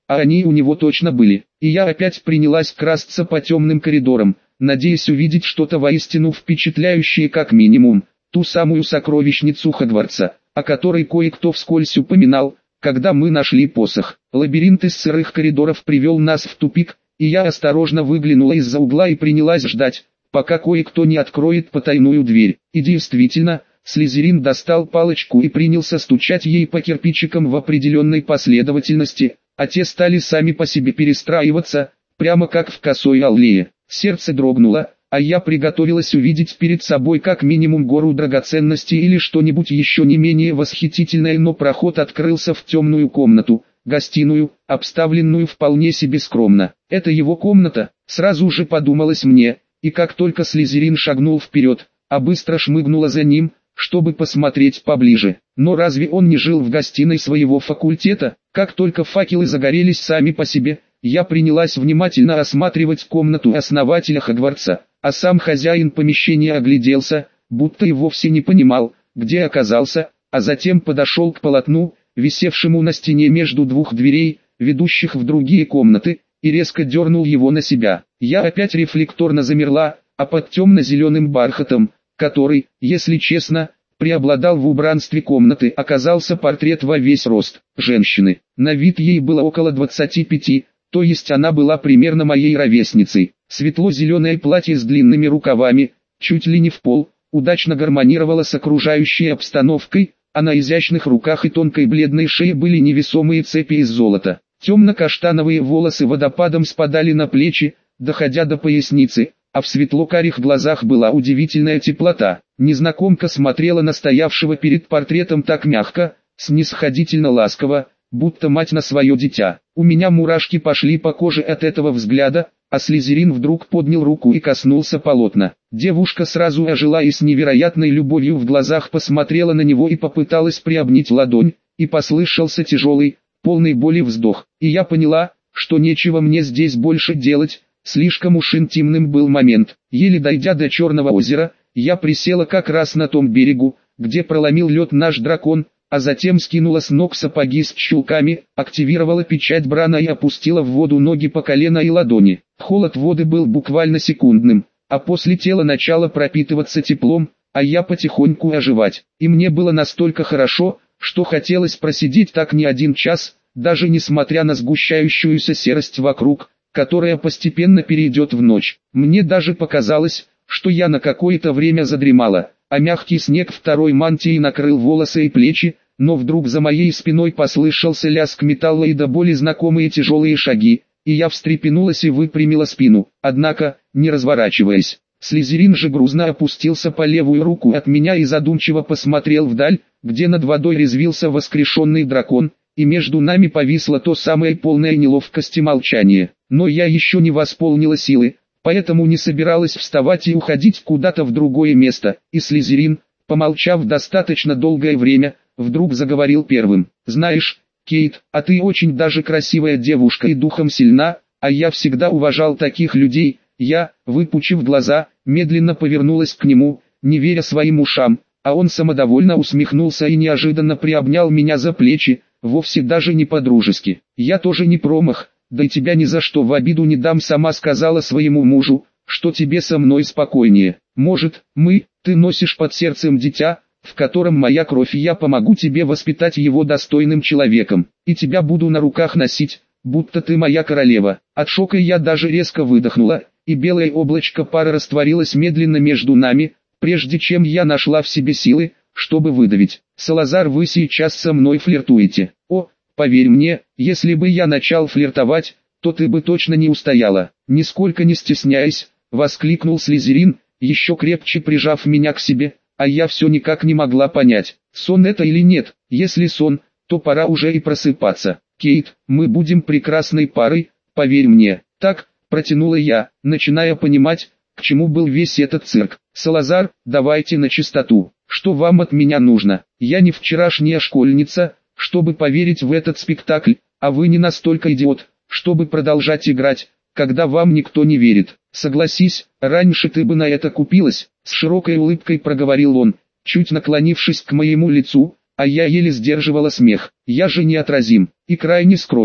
а они у него точно были. И я опять принялась красться по темным коридорам, надеясь увидеть что-то воистину впечатляющее как минимум, ту самую сокровищницу Хогвартса, о которой кое-кто вскользь упоминал, когда мы нашли посох. Лабиринт из сырых коридоров привел нас в тупик, и я осторожно выглянула из-за угла и принялась ждать, пока кое-кто не откроет потайную дверь. И действительно, Слизерин достал палочку и принялся стучать ей по кирпичикам в определенной последовательности, а те стали сами по себе перестраиваться, прямо как в косой аллее. Сердце дрогнуло, а я приготовилась увидеть перед собой как минимум гору драгоценностей или что-нибудь еще не менее восхитительное, но проход открылся в темную комнату, гостиную, обставленную вполне себе скромно. Это его комната, сразу же подумалось мне, и как только Слизерин шагнул вперед, а быстро шмыгнула за ним, чтобы посмотреть поближе. Но разве он не жил в гостиной своего факультета? Как только факелы загорелись сами по себе, я принялась внимательно осматривать комнату основателя Хогвартса, а сам хозяин помещения огляделся, будто и вовсе не понимал, где оказался, а затем подошел к полотну, висевшему на стене между двух дверей, ведущих в другие комнаты, и резко дернул его на себя. Я опять рефлекторно замерла, а под темно-зеленым бархатом, который, если честно, преобладал в убранстве комнаты, оказался портрет во весь рост женщины. На вид ей было около 25, то есть она была примерно моей ровесницей. Светло-зеленое платье с длинными рукавами, чуть ли не в пол, удачно гармонировало с окружающей обстановкой, а на изящных руках и тонкой бледной шее были невесомые цепи из золота. Темно-каштановые волосы водопадом спадали на плечи, доходя до поясницы, а в светло-карих глазах была удивительная теплота. Незнакомка смотрела на стоявшего перед портретом так мягко, снисходительно ласково, будто мать на свое дитя. У меня мурашки пошли по коже от этого взгляда, а Слизерин вдруг поднял руку и коснулся полотна. Девушка сразу ожила и с невероятной любовью в глазах посмотрела на него и попыталась приобнять ладонь, и послышался тяжелый, полный боли вздох. И я поняла, что нечего мне здесь больше делать, слишком уж интимным был момент. Еле дойдя до Черного озера, я присела как раз на том берегу, где проломил лед наш дракон, а затем скинула с ног сапоги с чулками, активировала печать Брана и опустила в воду ноги по колено и ладони. Холод воды был буквально секундным, а после тело начало пропитываться теплом, а я потихоньку оживать. И мне было настолько хорошо, что хотелось просидеть так не один час, даже несмотря на сгущающуюся серость вокруг, которая постепенно перейдет в ночь. Мне даже показалось, что я на какое-то время задремала, а мягкий снег второй мантии накрыл волосы и плечи, но вдруг за моей спиной послышался лязг металла и до боли знакомые тяжелые шаги, и я встрепенулась и выпрямила спину, однако, не разворачиваясь. Слизерин же грузно опустился по левую руку от меня и задумчиво посмотрел вдаль, где над водой резвился воскрешенный дракон, и между нами повисло то самое полное неловкости молчание. Но я еще не восполнила силы, поэтому не собиралась вставать и уходить куда-то в другое место, и Слизерин, помолчав достаточно долгое время, вдруг заговорил первым. «Знаешь, Кейт, а ты очень даже красивая девушка и духом сильна, а я всегда уважал таких людей». Я, выпучив глаза, медленно повернулась к нему, не веря своим ушам, а он самодовольно усмехнулся и неожиданно приобнял меня за плечи, вовсе даже не по-дружески. «Я тоже не промах, да и тебя ни за что в обиду не дам», сама сказала своему мужу, что тебе со мной спокойнее. Может, ты носишь под сердцем дитя, в котором моя кровь, и я помогу тебе воспитать его достойным человеком, и тебя буду на руках носить, будто ты моя королева». От шока я даже резко выдохнула, и белое облачко пара растворилось медленно между нами, прежде чем я нашла в себе силы, чтобы выдавить: «Салазар, вы сейчас со мной флиртуете». «О, поверь мне, если бы я начал флиртовать, то ты бы точно не устояла». Нисколько не стесняясь, воскликнул Слизерин, еще крепче прижав меня к себе, а я все никак не могла понять, сон это или нет. Если сон, то пора уже и просыпаться. «Кейт, мы будем прекрасной парой, поверь мне». «Так», протянула я, начиная понимать, к чему был весь этот цирк. «Салазар, давайте на чистоту. Что вам от меня нужно? Я не вчерашняя школьница, чтобы поверить в этот спектакль, а вы не настолько идиот, чтобы продолжать играть, когда вам никто не верит. Согласись, раньше ты бы на это купилась», с широкой улыбкой проговорил он, чуть наклонившись к моему лицу, а я еле сдерживала смех. «Я же неотразим и крайне скромен.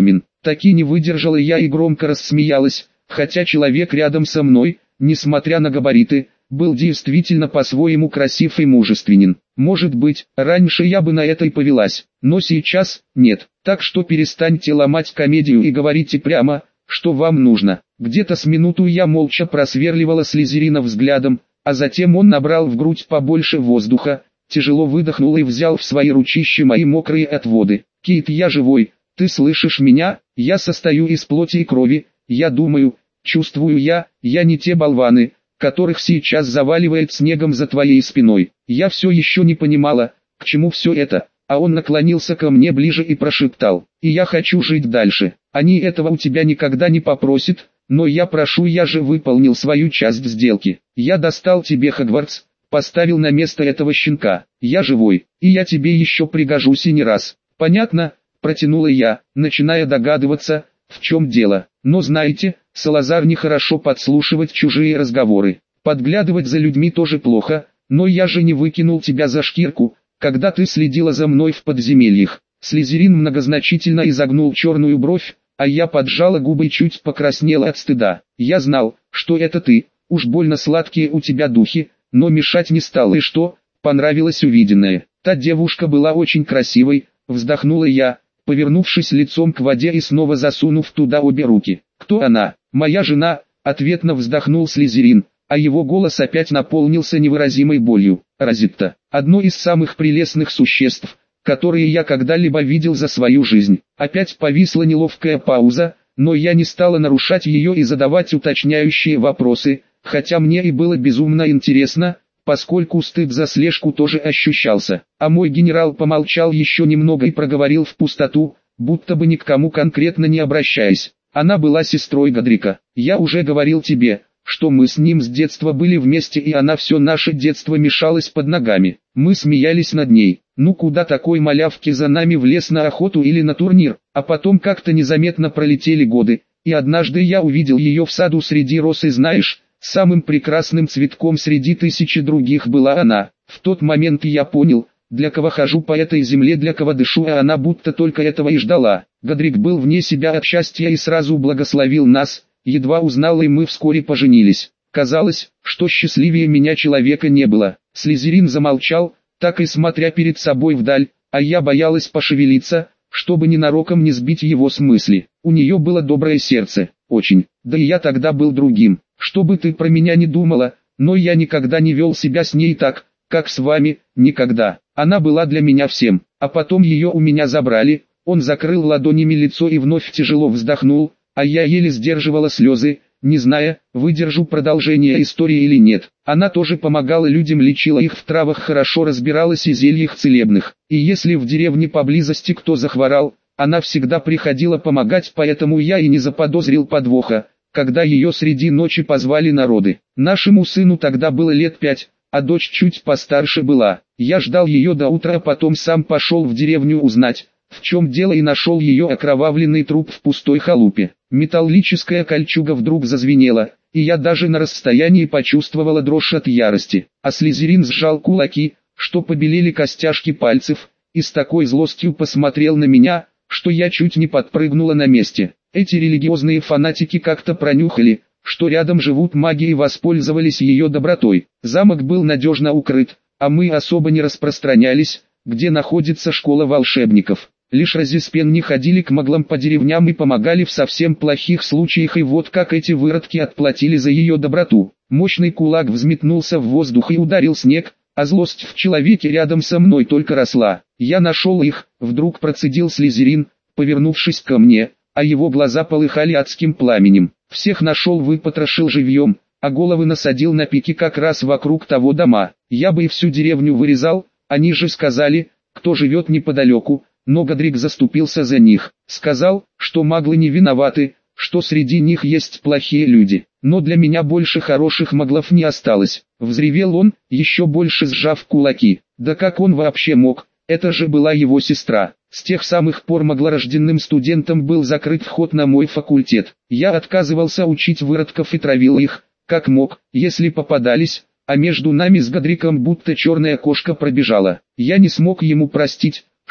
Таки не выдержала я и громко рассмеялась, хотя человек рядом со мной, несмотря на габариты, был действительно по-своему красив и мужественен. Может быть, раньше я бы на это и повелась, но сейчас нет. Так что перестаньте ломать комедию и говорите прямо, что вам нужно. Где-то с минуту я молча просверливала Слизерина взглядом, а затем он набрал в грудь побольше воздуха, тяжело выдохнул и взял в свои ручища мои мокрые отводы. «Кейт, я живой, ты слышишь меня? Я состою из плоти и крови, я думаю, чувствую я не те болваны, которых сейчас заваливает снегом за твоей спиной». Я все еще не понимала, к чему все это, а он наклонился ко мне ближе и прошептал: «И я хочу жить дальше. Они этого у тебя никогда не попросят, но я прошу, я же выполнил свою часть сделки. Я достал тебе Хогвартс, поставил на место этого щенка. Я живой, и я тебе еще пригожусь и не раз». «Понятно», протянула я, начиная догадываться, в чем дело. «Но знаете, Салазар, нехорошо подслушивать чужие разговоры. Подглядывать за людьми тоже плохо, но я же не выкинул тебя за шкирку, когда ты следила за мной в подземельях». Слизерин многозначительно изогнул черную бровь, а я поджала губы и чуть покраснела от стыда. «Я знал, что это ты, уж больно сладкие у тебя духи, но мешать не стал». «И что, понравилось увиденное?» «Та девушка была очень красивой», вздохнула я, повернувшись лицом к воде и снова засунув туда обе руки. «Кто она?» «Моя жена», ответно вздохнул Слизерин, а его голос опять наполнился невыразимой болью. «Розетта, одно из самых прелестных существ, которые я когда-либо видел за свою жизнь». Опять повисла неловкая пауза, но я не стала нарушать ее и задавать уточняющие вопросы, хотя мне и было безумно интересно, поскольку стыд за слежку тоже ощущался. А мой генерал помолчал еще немного и проговорил в пустоту, будто бы ни к кому конкретно не обращаясь: «Она была сестрой Годрика. Я уже говорил тебе, что мы с ним с детства были вместе, и она все наше детство мешалась под ногами. Мы смеялись над ней. Ну куда такой малявке за нами в лес на охоту или на турнир?» А потом как-то незаметно пролетели годы, и однажды я увидел ее в саду среди роз, и знаешь, самым прекрасным цветком среди тысячи других была она. В тот момент я понял, для кого хожу по этой земле, для кого дышу, а она будто только этого и ждала. Годрик был вне себя от счастья и сразу благословил нас, едва узнал, и мы вскоре поженились. Казалось, что счастливее меня человека не было. Слизерин замолчал, так и смотря перед собой вдаль, а я боялась пошевелиться, чтобы ненароком не сбить его с мысли. У нее было доброе сердце, очень, да и я тогда был другим. Что бы ты про меня не думала, но я никогда не вел себя с ней так, как с вами, никогда. Она была для меня всем, а потом ее у меня забрали». Он закрыл ладонями лицо и вновь тяжело вздохнул, а я еле сдерживала слезы, не зная, выдержу продолжение истории или нет. Она тоже помогала людям, лечила их в травах, хорошо разбиралась и зельях целебных. И если в деревне поблизости кто захворал, она всегда приходила помогать, поэтому я и не заподозрил подвоха, когда ее среди ночи позвали на роды. Нашему сыну тогда было лет 5, а дочь чуть постарше была. Я ждал ее до утра, а потом сам пошел в деревню узнать, в чем дело, и нашел ее окровавленный труп в пустой халупе. Металлическая кольчуга вдруг зазвенела, и я даже на расстоянии почувствовала дрожь от ярости. А Слизерин сжал кулаки, что побелели костяшки пальцев, и с такой злостью посмотрел на меня, что я чуть не подпрыгнула на месте. Эти религиозные фанатики как-то пронюхали, что рядом живут маги, и воспользовались ее добротой. Замок был надежно укрыт, а мы особо не распространялись, где находится школа волшебников. Лишь Розиспен не ходили к маглам по деревням и помогали в совсем плохих случаях, и вот как эти выродки отплатили за ее доброту. Мощный кулак взметнулся в воздух и ударил снег, а злость в человеке рядом со мной только росла. «Я нашел их», — вдруг процедил Слизерин, повернувшись ко мне, а его глаза полыхали адским пламенем. «Всех нашел, выпотрошил живьем, а головы насадил на пики как раз вокруг того дома. Я бы и всю деревню вырезал, они же сказали, кто живет неподалеку». Но Годрик заступился за них, сказал, что маглы не виноваты, что среди них есть плохие люди. Но для меня больше хороших маглов не осталось. Взревел он, еще больше сжав кулаки. Да как он вообще мог? Это же была его сестра. С тех самых пор маглорожденным студентам был закрыт вход на мой факультет. Я отказывался учить выродков и травил их, как мог, если попадались, а между нами с Годриком будто черная кошка пробежала. Я не смог ему простить,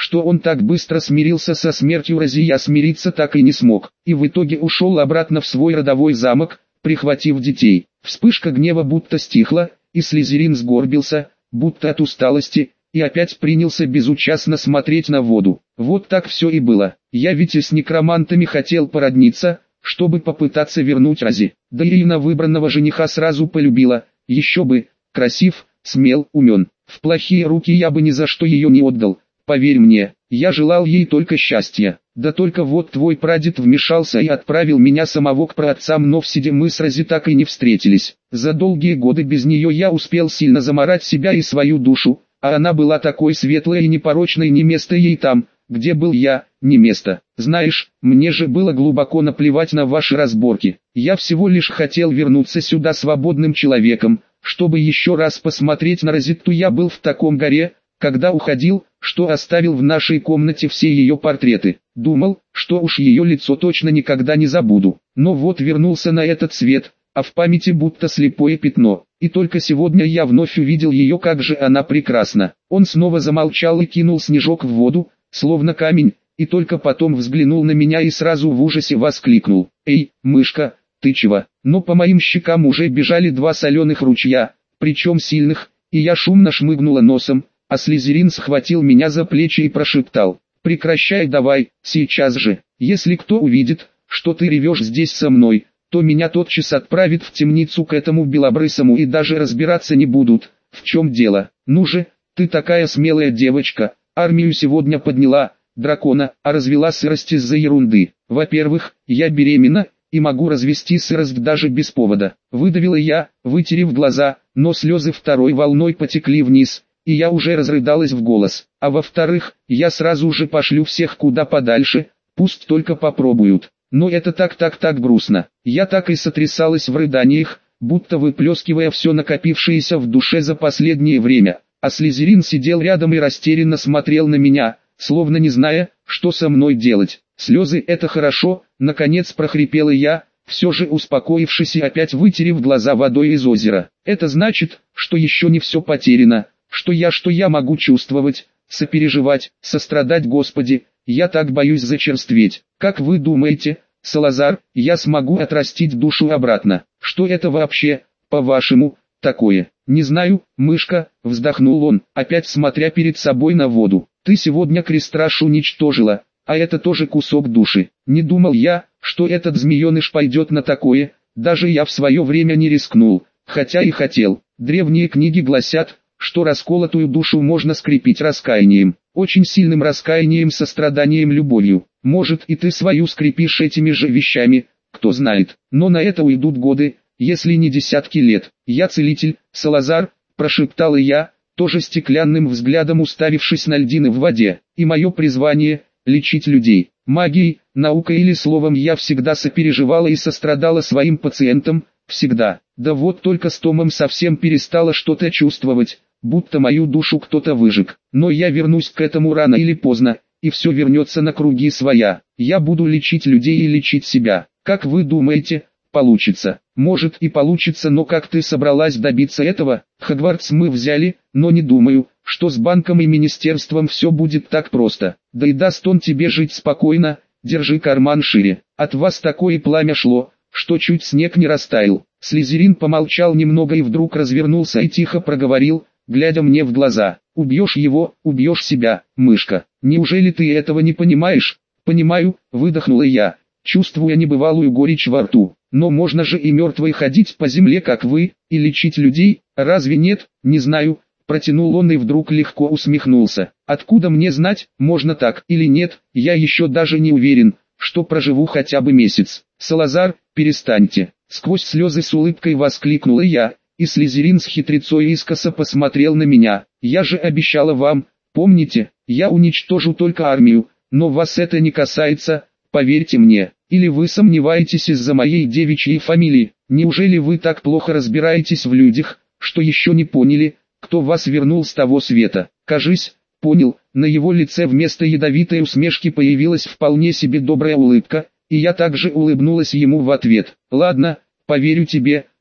что он так быстро смирился со смертью Рози, я смириться так и не смог, и в итоге ушел обратно в свой родовой замок, прихватив детей. Вспышка гнева будто стихла, и Слизерин сгорбился, будто от усталости, и опять принялся безучастно смотреть на воду. Вот так все и было. Я ведь и с некромантами хотел породниться, чтобы попытаться вернуть Рози. Да и на выбранного жениха сразу полюбила, еще бы, красив, смел, умен. В плохие руки я бы ни за что ее не отдал. Поверь мне, я желал ей только счастья. Да только вот твой прадед вмешался и отправил меня самого к праотцам, но в Сиде мы с Рози так и не встретились. За долгие годы без нее я успел сильно заморать себя и свою душу, а она была такой светлой и непорочной, не место ей там, где был я, не место. Знаешь, мне же было глубоко наплевать на ваши разборки. Я всего лишь хотел вернуться сюда свободным человеком, чтобы еще раз посмотреть на Розетту. Я был в таком горе, когда уходил, что оставил в нашей комнате все ее портреты. Думал, что уж ее лицо точно никогда не забуду. Но вот вернулся на этот свет, а в памяти будто слепое пятно. И только сегодня я вновь увидел ее, как же она прекрасна. Он снова замолчал и кинул снежок в воду, словно камень, и только потом взглянул на меня и сразу в ужасе воскликнул: «Эй, мышка, ты чего?» Но по моим щекам уже бежали два соленых ручья, причем сильных, и я шумно шмыгнула носом, а Слизерин схватил меня за плечи и прошептал: «Прекращай давай, сейчас же. Если кто увидит, что ты ревешь здесь со мной, то меня тотчас отправит в темницу к этому белобрысому и даже разбираться не будут, в чем дело. Ну же, ты такая смелая девочка, армию сегодня подняла, дракона, а развела сырость из-за ерунды. Во-первых, я беременна, и могу развести сырость даже без повода», выдавила я, вытерев глаза, но слезы второй волной потекли вниз, и я уже разрыдалась в голос. «А во-вторых, я сразу же пошлю всех куда подальше, пусть только попробуют». Но это так грустно. Я так и сотрясалась в рыданиях, будто выплескивая все накопившееся в душе за последнее время. А Слизерин сидел рядом и растерянно смотрел на меня, словно не зная, что со мной делать. «Слезы — это хорошо», — наконец прохрипела я, все же успокоившись и опять вытерев глаза водой из озера. «Это значит, что еще не все потеряно, что я могу чувствовать, сопереживать, сострадать. Господи, я так боюсь зачерстветь. Как вы думаете, Салазар, я смогу отрастить душу обратно? Что это вообще, по-вашему, такое?» «Не знаю, мышка», — вздохнул он, опять смотря перед собой на воду. «Ты сегодня Крестраш уничтожила, а это тоже кусок души. Не думал я, что этот змееныш пойдет на такое, даже я в свое время не рискнул, хотя и хотел. Древние книги гласят, что расколотую душу можно скрепить раскаянием, очень сильным раскаянием, состраданием, любовью. Может, и ты свою скрепишь этими же вещами, кто знает, но на это уйдут годы, если не десятки лет. Я целитель, Салазар», — прошептала я, тоже стеклянным взглядом уставившись на льдины в воде, «и мое призвание — лечить людей. Магией, наукой или словом я всегда сопереживала и сострадала своим пациентам, всегда. Да вот только с Томом совсем перестала что-то чувствовать, будто мою душу кто-то выжег. Но я вернусь к этому рано или поздно, и все вернется на круги своя. Я буду лечить людей и лечить себя. Как вы думаете, получится?» «Может и получится, но как ты собралась добиться этого? Хогвартс мы взяли, но не думаю, что с банком и министерством все будет так просто. Да и даст он тебе жить спокойно, держи карман шире. От вас такое пламя шло, что чуть снег не растаял». Слизерин помолчал немного и вдруг развернулся и тихо проговорил, глядя мне в глаза: «Убьешь его, убьешь себя, мышка. Неужели ты этого не понимаешь?» «Понимаю», — выдохнула я, чувствуя небывалую горечь во рту. «Но можно же и мертвой ходить по земле, как вы, и лечить людей, разве нет?» «Не знаю», — протянул он и вдруг легко усмехнулся. «Откуда мне знать, можно так или нет, я еще даже не уверен, что проживу хотя бы месяц». «Салазар, перестаньте», — сквозь слезы с улыбкой воскликнула я, и Слизерин с хитрецой искоса посмотрел на меня. «Я же обещала вам, помните, я уничтожу только армию, но вас это не касается, поверьте мне. Или вы сомневаетесь из-за моей девичьей фамилии? Неужели вы так плохо разбираетесь в людях, что еще не поняли, кто вас вернул с того света?» «Кажись, понял». На его лице вместо ядовитой усмешки появилась вполне себе добрая улыбка, и я также улыбнулась ему в ответ. «Ладно, поверю тебе,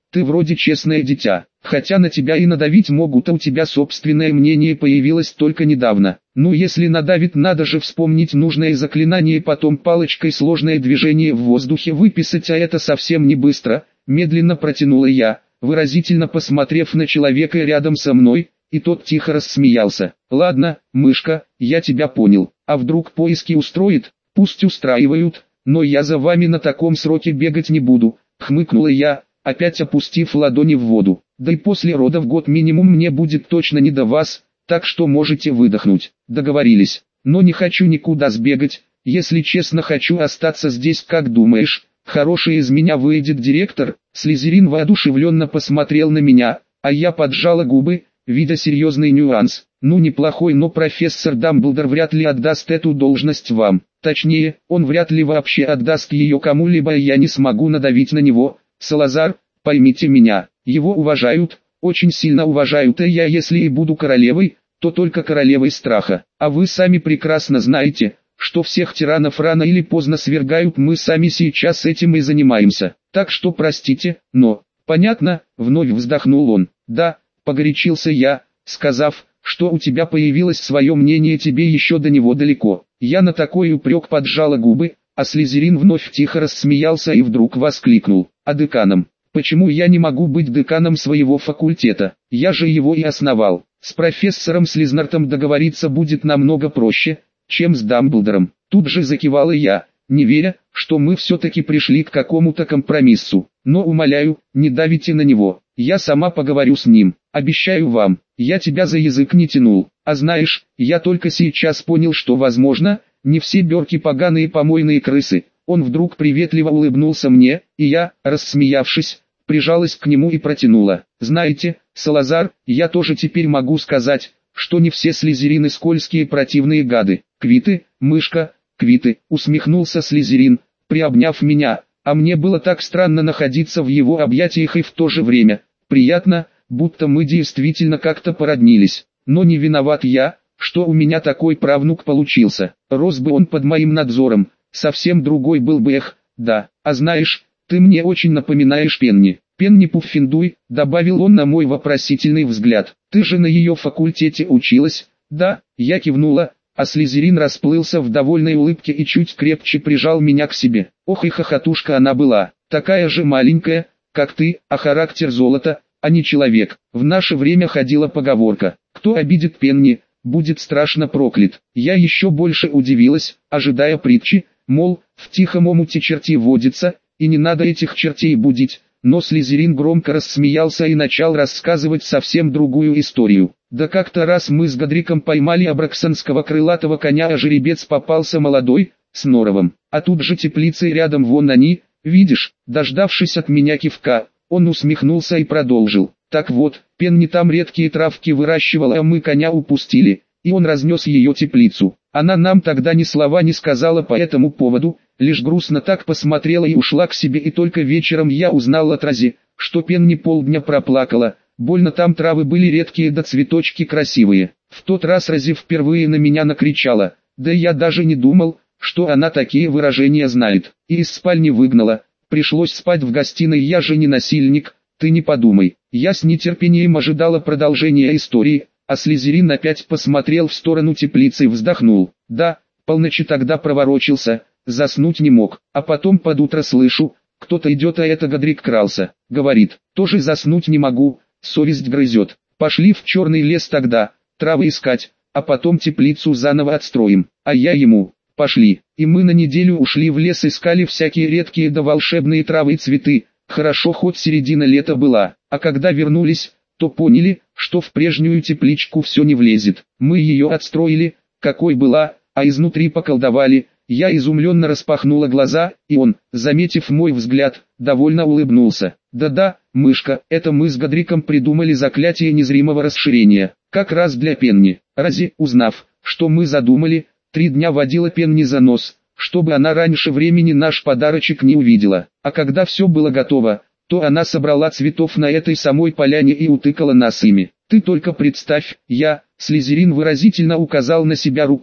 Ты вроде честное дитя, хотя на тебя и надавить могут, а у тебя собственное мнение появилось только недавно. Ну если надавит, надо же вспомнить нужное заклинание, потом палочкой сложное движение в воздухе выписать, а это совсем не быстро, медленно протянула я, выразительно посмотрев на человека рядом со мной, и тот тихо рассмеялся. Ладно, мышка, я тебя понял, а вдруг поиски устроит? Пусть устраивают, но я за вами на таком сроке бегать не буду, хмыкнула я, опять опустив ладони в воду. Да и после родов год минимум мне будет точно не до вас, так что можете выдохнуть. Договорились. Но не хочу никуда сбегать, если честно, хочу остаться здесь. Как думаешь, хороший из меня выйдет директор? Слизерин воодушевленно посмотрел на меня, а я поджала губы, видя серьезный нюанс. Ну неплохой, но профессор Дамблдор вряд ли отдаст эту должность вам. Точнее, он вряд ли вообще отдаст ее кому-либо, и я не смогу надавить на него. Салазар, поймите меня, его уважают, очень сильно уважают, и я, если и буду королевой, то только королевой страха. А вы сами прекрасно знаете, что всех тиранов рано или поздно свергают, мы сами сейчас этим и занимаемся. Так что простите, но... Понятно, вновь вздохнул он. Да, погорячился я, сказав, что у тебя появилось свое мнение, тебе еще до него далеко. Я на такой упрек поджала губы, а Слизерин вновь тихо рассмеялся и вдруг воскликнул. А деканом? Почему я не могу быть деканом своего факультета? Я же его и основал. С профессором Слизнартом договориться будет намного проще, чем с Дамблдором. Тут же закивала я, не веря, что мы все-таки пришли к какому-то компромиссу. Но умоляю, не давите на него. Я сама поговорю с ним. Обещаю вам, я тебя за язык не тянул. А знаешь, я только сейчас понял, что возможно, не все берки поганые помойные крысы. Он вдруг приветливо улыбнулся мне, и я, рассмеявшись, прижалась к нему и протянула. Знаете, Салазар, я тоже теперь могу сказать, что не все слизерины скользкие противные гады. Квиты, мышка, квиты, усмехнулся Слизерин, приобняв меня, а мне было так странно находиться в его объятиях и в то же время приятно, будто мы действительно как-то породнились. Но не виноват я, что у меня такой правнук получился. Рос бы он под моим надзором, совсем другой был бы. Да, а знаешь, ты мне очень напоминаешь Пенни. Пенни Пуффиндуй, добавил он на мой вопросительный взгляд. Ты же на ее факультете училась? Да, я кивнула, а Слизерин расплылся в довольной улыбке и чуть крепче прижал меня к себе. Ох и хохотушка она была, такая же маленькая, как ты, а характер золота, а не человек. В наше время ходила поговорка: кто обидит Пенни, будет страшно проклят. Я еще больше удивилась, ожидая притчи, мол, в тихом омуте черти водится, и не надо этих чертей будить. Но Слизерин громко рассмеялся и начал рассказывать совсем другую историю. Да как-то раз мы с Годриком поймали абраксанского крылатого коня, а жеребец попался молодой, с норовом. А тут же теплицы рядом, вон они, видишь? Дождавшись от меня кивка, он усмехнулся и продолжил. Так вот, Пенни там редкие травки выращивала, а мы коня упустили, и он разнес ее теплицу. Она нам тогда ни слова не сказала по этому поводу, лишь грустно так посмотрела и ушла к себе, и только вечером я узнал от Рози, что Пенни полдня проплакала, больно там травы были редкие да цветочки красивые. В тот раз Рози впервые на меня накричала, да я даже не думал, что она такие выражения знает, и из спальни выгнала. Пришлось спать в гостиной, я же не насильник, ты не подумай. Я с нетерпением ожидала продолжения истории, а Слизерин опять посмотрел в сторону теплицы и вздохнул. Да, полночи тогда проворочился, заснуть не мог, а потом под утро слышу, кто-то идет, а это Годрик крался. Говорит, тоже заснуть не могу, совесть грызет. Пошли в черный лес тогда, травы искать, а потом теплицу заново отстроим. А я ему, пошли, и мы на неделю ушли в лес, искали всякие редкие да волшебные травы и цветы. Хорошо, хоть середина лета была, а когда вернулись, то поняли, что в прежнюю тепличку все не влезет. Мы ее отстроили, какой была, а изнутри поколдовали. Я изумленно распахнула глаза, и он, заметив мой взгляд, довольно улыбнулся. Да-да, мышка, это мы с Годриком придумали заклятие незримого расширения, как раз для Пенни. Рози, узнав, что мы задумали, 3 дня водила Пенни за нос, чтобы она раньше времени наш подарочек не увидела. А когда все было готово, то она собрала цветов на этой самой поляне и утыкала нас ими. Ты только представь, Слизерин выразительно указал на себя рукой,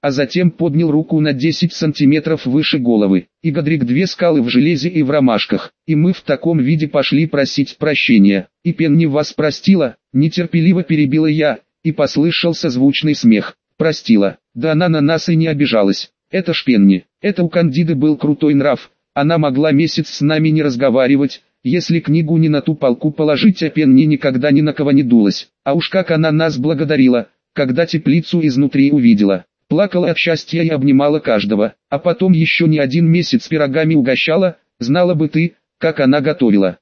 а затем поднял руку на 10 сантиметров выше головы. И Годрик, две скалы в железе и в ромашках, и мы в таком виде пошли просить прощения. И Пенни вас простила, нетерпеливо перебила я, и послышался звучный смех. Простила, да она на нас и не обижалась. Это ж Пенни, это у Кандиды был крутой нрав, она могла месяц с нами не разговаривать, если книгу не на ту полку положить, а Пенни никогда ни на кого не дулась. А уж как она нас благодарила, когда теплицу изнутри увидела. Плакала от счастья и обнимала каждого, а потом еще не один месяц пирогами угощала, знала бы ты, как она готовила.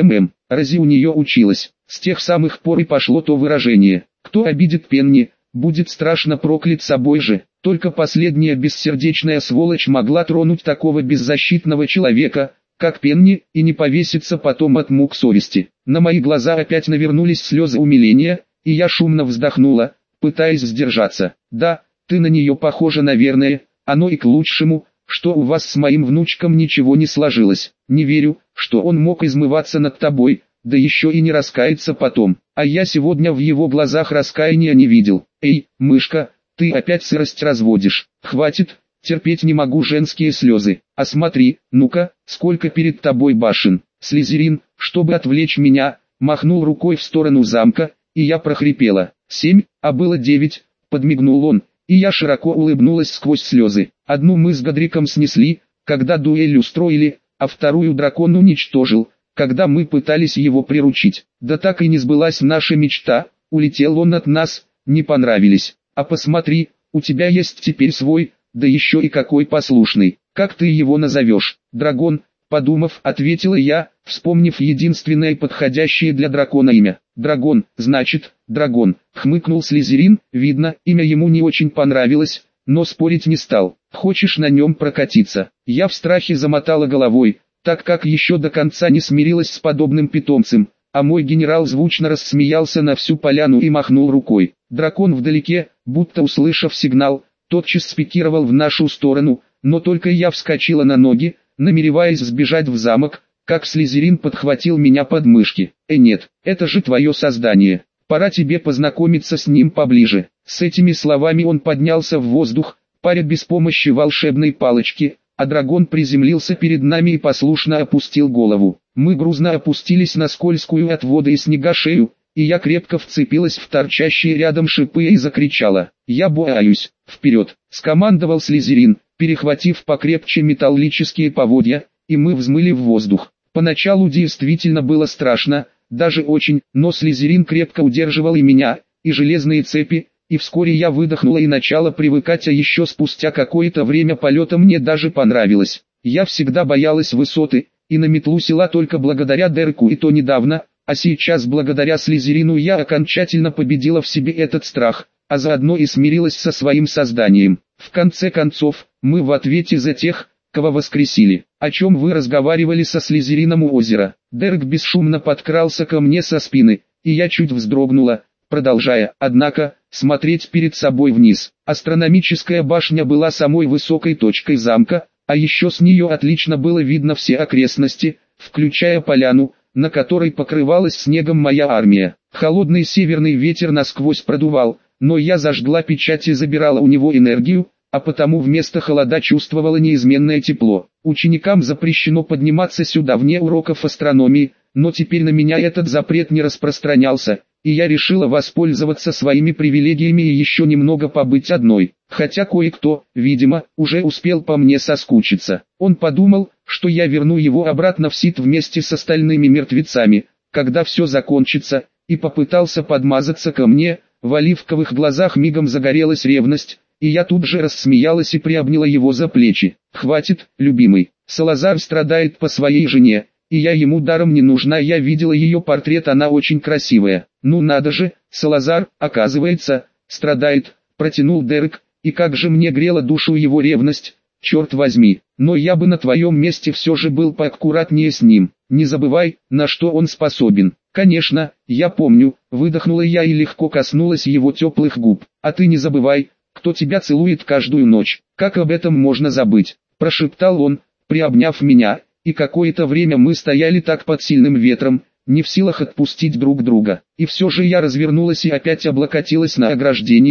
Рози у нее училась. С тех самых пор и пошло то выражение: кто обидит Пенни, будет страшно проклят собой же. Только последняя бессердечная сволочь могла тронуть такого беззащитного человека, как Пенни, и не повеситься потом от мук совести. На мои глаза опять навернулись слезы умиления, и я шумно вздохнула, пытаясь сдержаться. Да, ты на нее похожа, наверное, оно и к лучшему, что у вас с моим внучком ничего не сложилось. Не верю, что он мог измываться над тобой, да еще и не раскаяться потом. А я сегодня в его глазах раскаяния не видел. Эй, мышка, ты опять сырость разводишь. Хватит, терпеть не могу женские слезы. А смотри, ну-ка, сколько перед тобой башен. Слизерин, чтобы отвлечь меня, махнул рукой в сторону замка, и я прохрипела. 7, а было 9, подмигнул он, и я широко улыбнулась сквозь слезы. Одну мы с Годриком снесли, когда дуэль устроили, а вторую дракон уничтожил, когда мы пытались его приручить. Да так и не сбылась наша мечта, улетел он от нас, не понравились. А посмотри, у тебя есть теперь свой, да еще и какой послушный. Как ты его назовешь? Драгон, подумав, ответила я, вспомнив единственное подходящее для дракона имя. Драгон, значит, Драгон, хмыкнул Слизерин, видно, имя ему не очень понравилось, но спорить не стал. Хочешь на нем прокатиться? Я в страхе замотала головой, так как еще до конца не смирилась с подобным питомцем, а мой генерал звучно рассмеялся на всю поляну и махнул рукой. Дракон вдалеке, будто услышав сигнал, тотчас спикировал в нашу сторону, но только я вскочила на ноги, намереваясь сбежать в замок, как Слизерин подхватил меня под мышки. Нет, это же твое создание, пора тебе познакомиться с ним поближе. С этими словами он поднялся в воздух, паря без помощи волшебной палочки, а дракон приземлился перед нами и послушно опустил голову. Мы грузно опустились на скользкую от воды и снега шею, и я крепко вцепилась в торчащие рядом шипы и закричала: «Я боюсь!» «Вперед!» — скомандовал Слизерин, перехватив покрепче металлические поводья, и мы взмыли в воздух. Поначалу действительно было страшно, даже очень, но Слизерин крепко удерживал и меня, и железные цепи, и вскоре я выдохнула и начала привыкать, а еще спустя какое-то время полета мне даже понравилось. Я всегда боялась высоты, и на метлу села только благодаря Дереку, и то недавно, а сейчас благодаря Слизерину я окончательно победила в себе этот страх, а заодно и смирилась со своим созданием. В конце концов, мы в ответе за тех, кого воскресили. О чем вы разговаривали со Слизерином у озера? Дерек бесшумно подкрался ко мне со спины, и я чуть вздрогнула, продолжая, однако, смотреть перед собой вниз. Астрономическая башня была самой высокой точкой замка, а еще с нее отлично было видно все окрестности, включая поляну, на которой покрывалась снегом моя армия. Холодный северный ветер насквозь продувал, но я зажгла печать и забирала у него энергию, а потому вместо холода чувствовала неизменное тепло. Ученикам запрещено подниматься сюда вне уроков астрономии, но теперь на меня этот запрет не распространялся, и я решила воспользоваться своими привилегиями и еще немного побыть одной. Хотя кое-кто, видимо, уже успел по мне соскучиться. Он подумал, что я верну его обратно в Сид вместе с остальными мертвецами, когда все закончится, и попытался подмазаться ко мне. В оливковых глазах мигом загорелась ревность, и я тут же рассмеялась и приобняла его за плечи. «Хватит, любимый, Салазар страдает по своей жене, и я ему даром не нужна, я видела ее портрет, она очень красивая». «Ну надо же, Салазар, оказывается, страдает», протянул Дерек, и как же мне грела душу его ревность, черт возьми, но я бы на твоем месте все же был поаккуратнее с ним. Не забывай, на что он способен. «Конечно, я помню», выдохнула я и легко коснулась его теплых губ. «А ты не забывай, кто тебя целует каждую ночь». «Как об этом можно забыть?» прошептал он, приобняв меня, и какое-то время мы стояли так под сильным ветром, не в силах отпустить друг друга. И все же я развернулась и опять облокотилась на ограждение,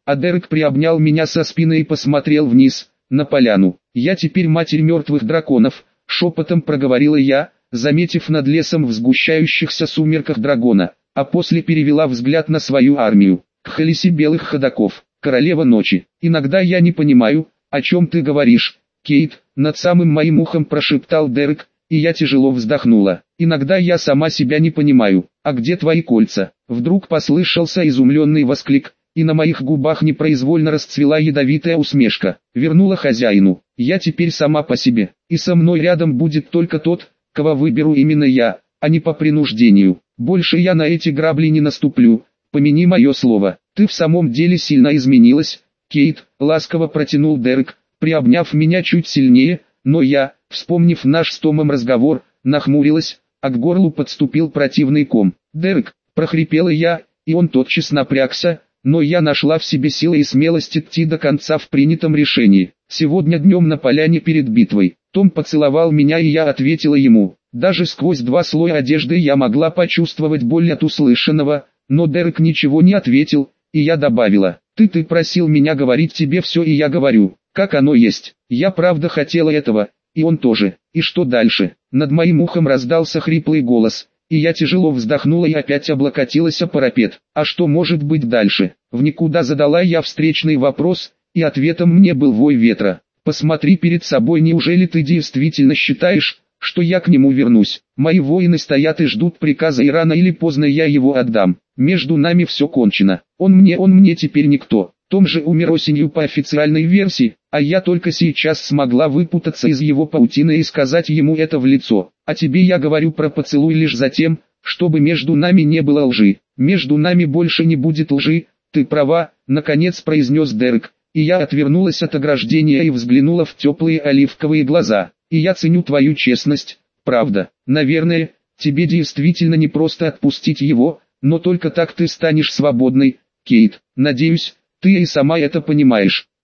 а Дерек приобнял меня со спины и посмотрел вниз, на поляну. «Я теперь матерь мертвых драконов», — шепотом проговорила я, заметив над лесом в сгущающихся сумерках дракона, а после перевела взгляд на свою армию. Кхалиси белых ходоков, королева ночи. «Иногда я не понимаю, о чем ты говоришь, Кейт», — над самым моим ухом прошептал Дерек, и я тяжело вздохнула. «Иногда я сама себя не понимаю. А где твои кольца?» Вдруг послышался изумленный восклик, и на моих губах непроизвольно расцвела ядовитая усмешка. Вернула хозяину. «Я теперь сама по себе, и со мной рядом будет только тот, кого выберу именно я, а не по принуждению. Больше я на эти грабли не наступлю, помяни мое слово». «Ты в самом деле сильно изменилась, Кейт», — ласково протянул Дерек, приобняв меня чуть сильнее, но я, вспомнив наш с Томом разговор, нахмурилась, а к горлу подступил противный ком. «Дерек», — прохрипела я, и он тотчас напрягся, но я нашла в себе силы и смелость идти до конца в принятом решении. Сегодня днем на поляне перед битвой. Том поцеловал меня, и я ответила ему. Даже сквозь 2 слоя одежды я могла почувствовать боль от услышанного, но Дерек ничего не ответил, и я добавила: «Ты просил меня говорить тебе все, и я говорю, как оно есть. Я правда хотела этого, и он тоже». «И что дальше?» Над моим ухом раздался хриплый голос, и я тяжело вздохнула и опять облокотилась о парапет. «А что может быть дальше?» В никуда задала я встречный вопрос, и ответом мне был вой ветра. «Посмотри перед собой, неужели ты действительно считаешь, что я к нему вернусь? Мои воины стоят и ждут приказа, и рано или поздно я его отдам. Между нами все кончено. Он мне теперь никто. Том же умер осенью по официальной версии, а я только сейчас смогла выпутаться из его паутины и сказать ему это в лицо. А тебе я говорю про поцелуй лишь за тем, чтобы между нами не было лжи. Между нами больше не будет лжи, ты права», — наконец произнес Дерек, и я отвернулась от ограждения и взглянула в теплые оливковые глаза. «И я ценю твою честность, правда. Наверное, тебе действительно не просто отпустить его, но только так ты станешь свободной, Кейт. Надеюсь, ты и сама это понимаешь».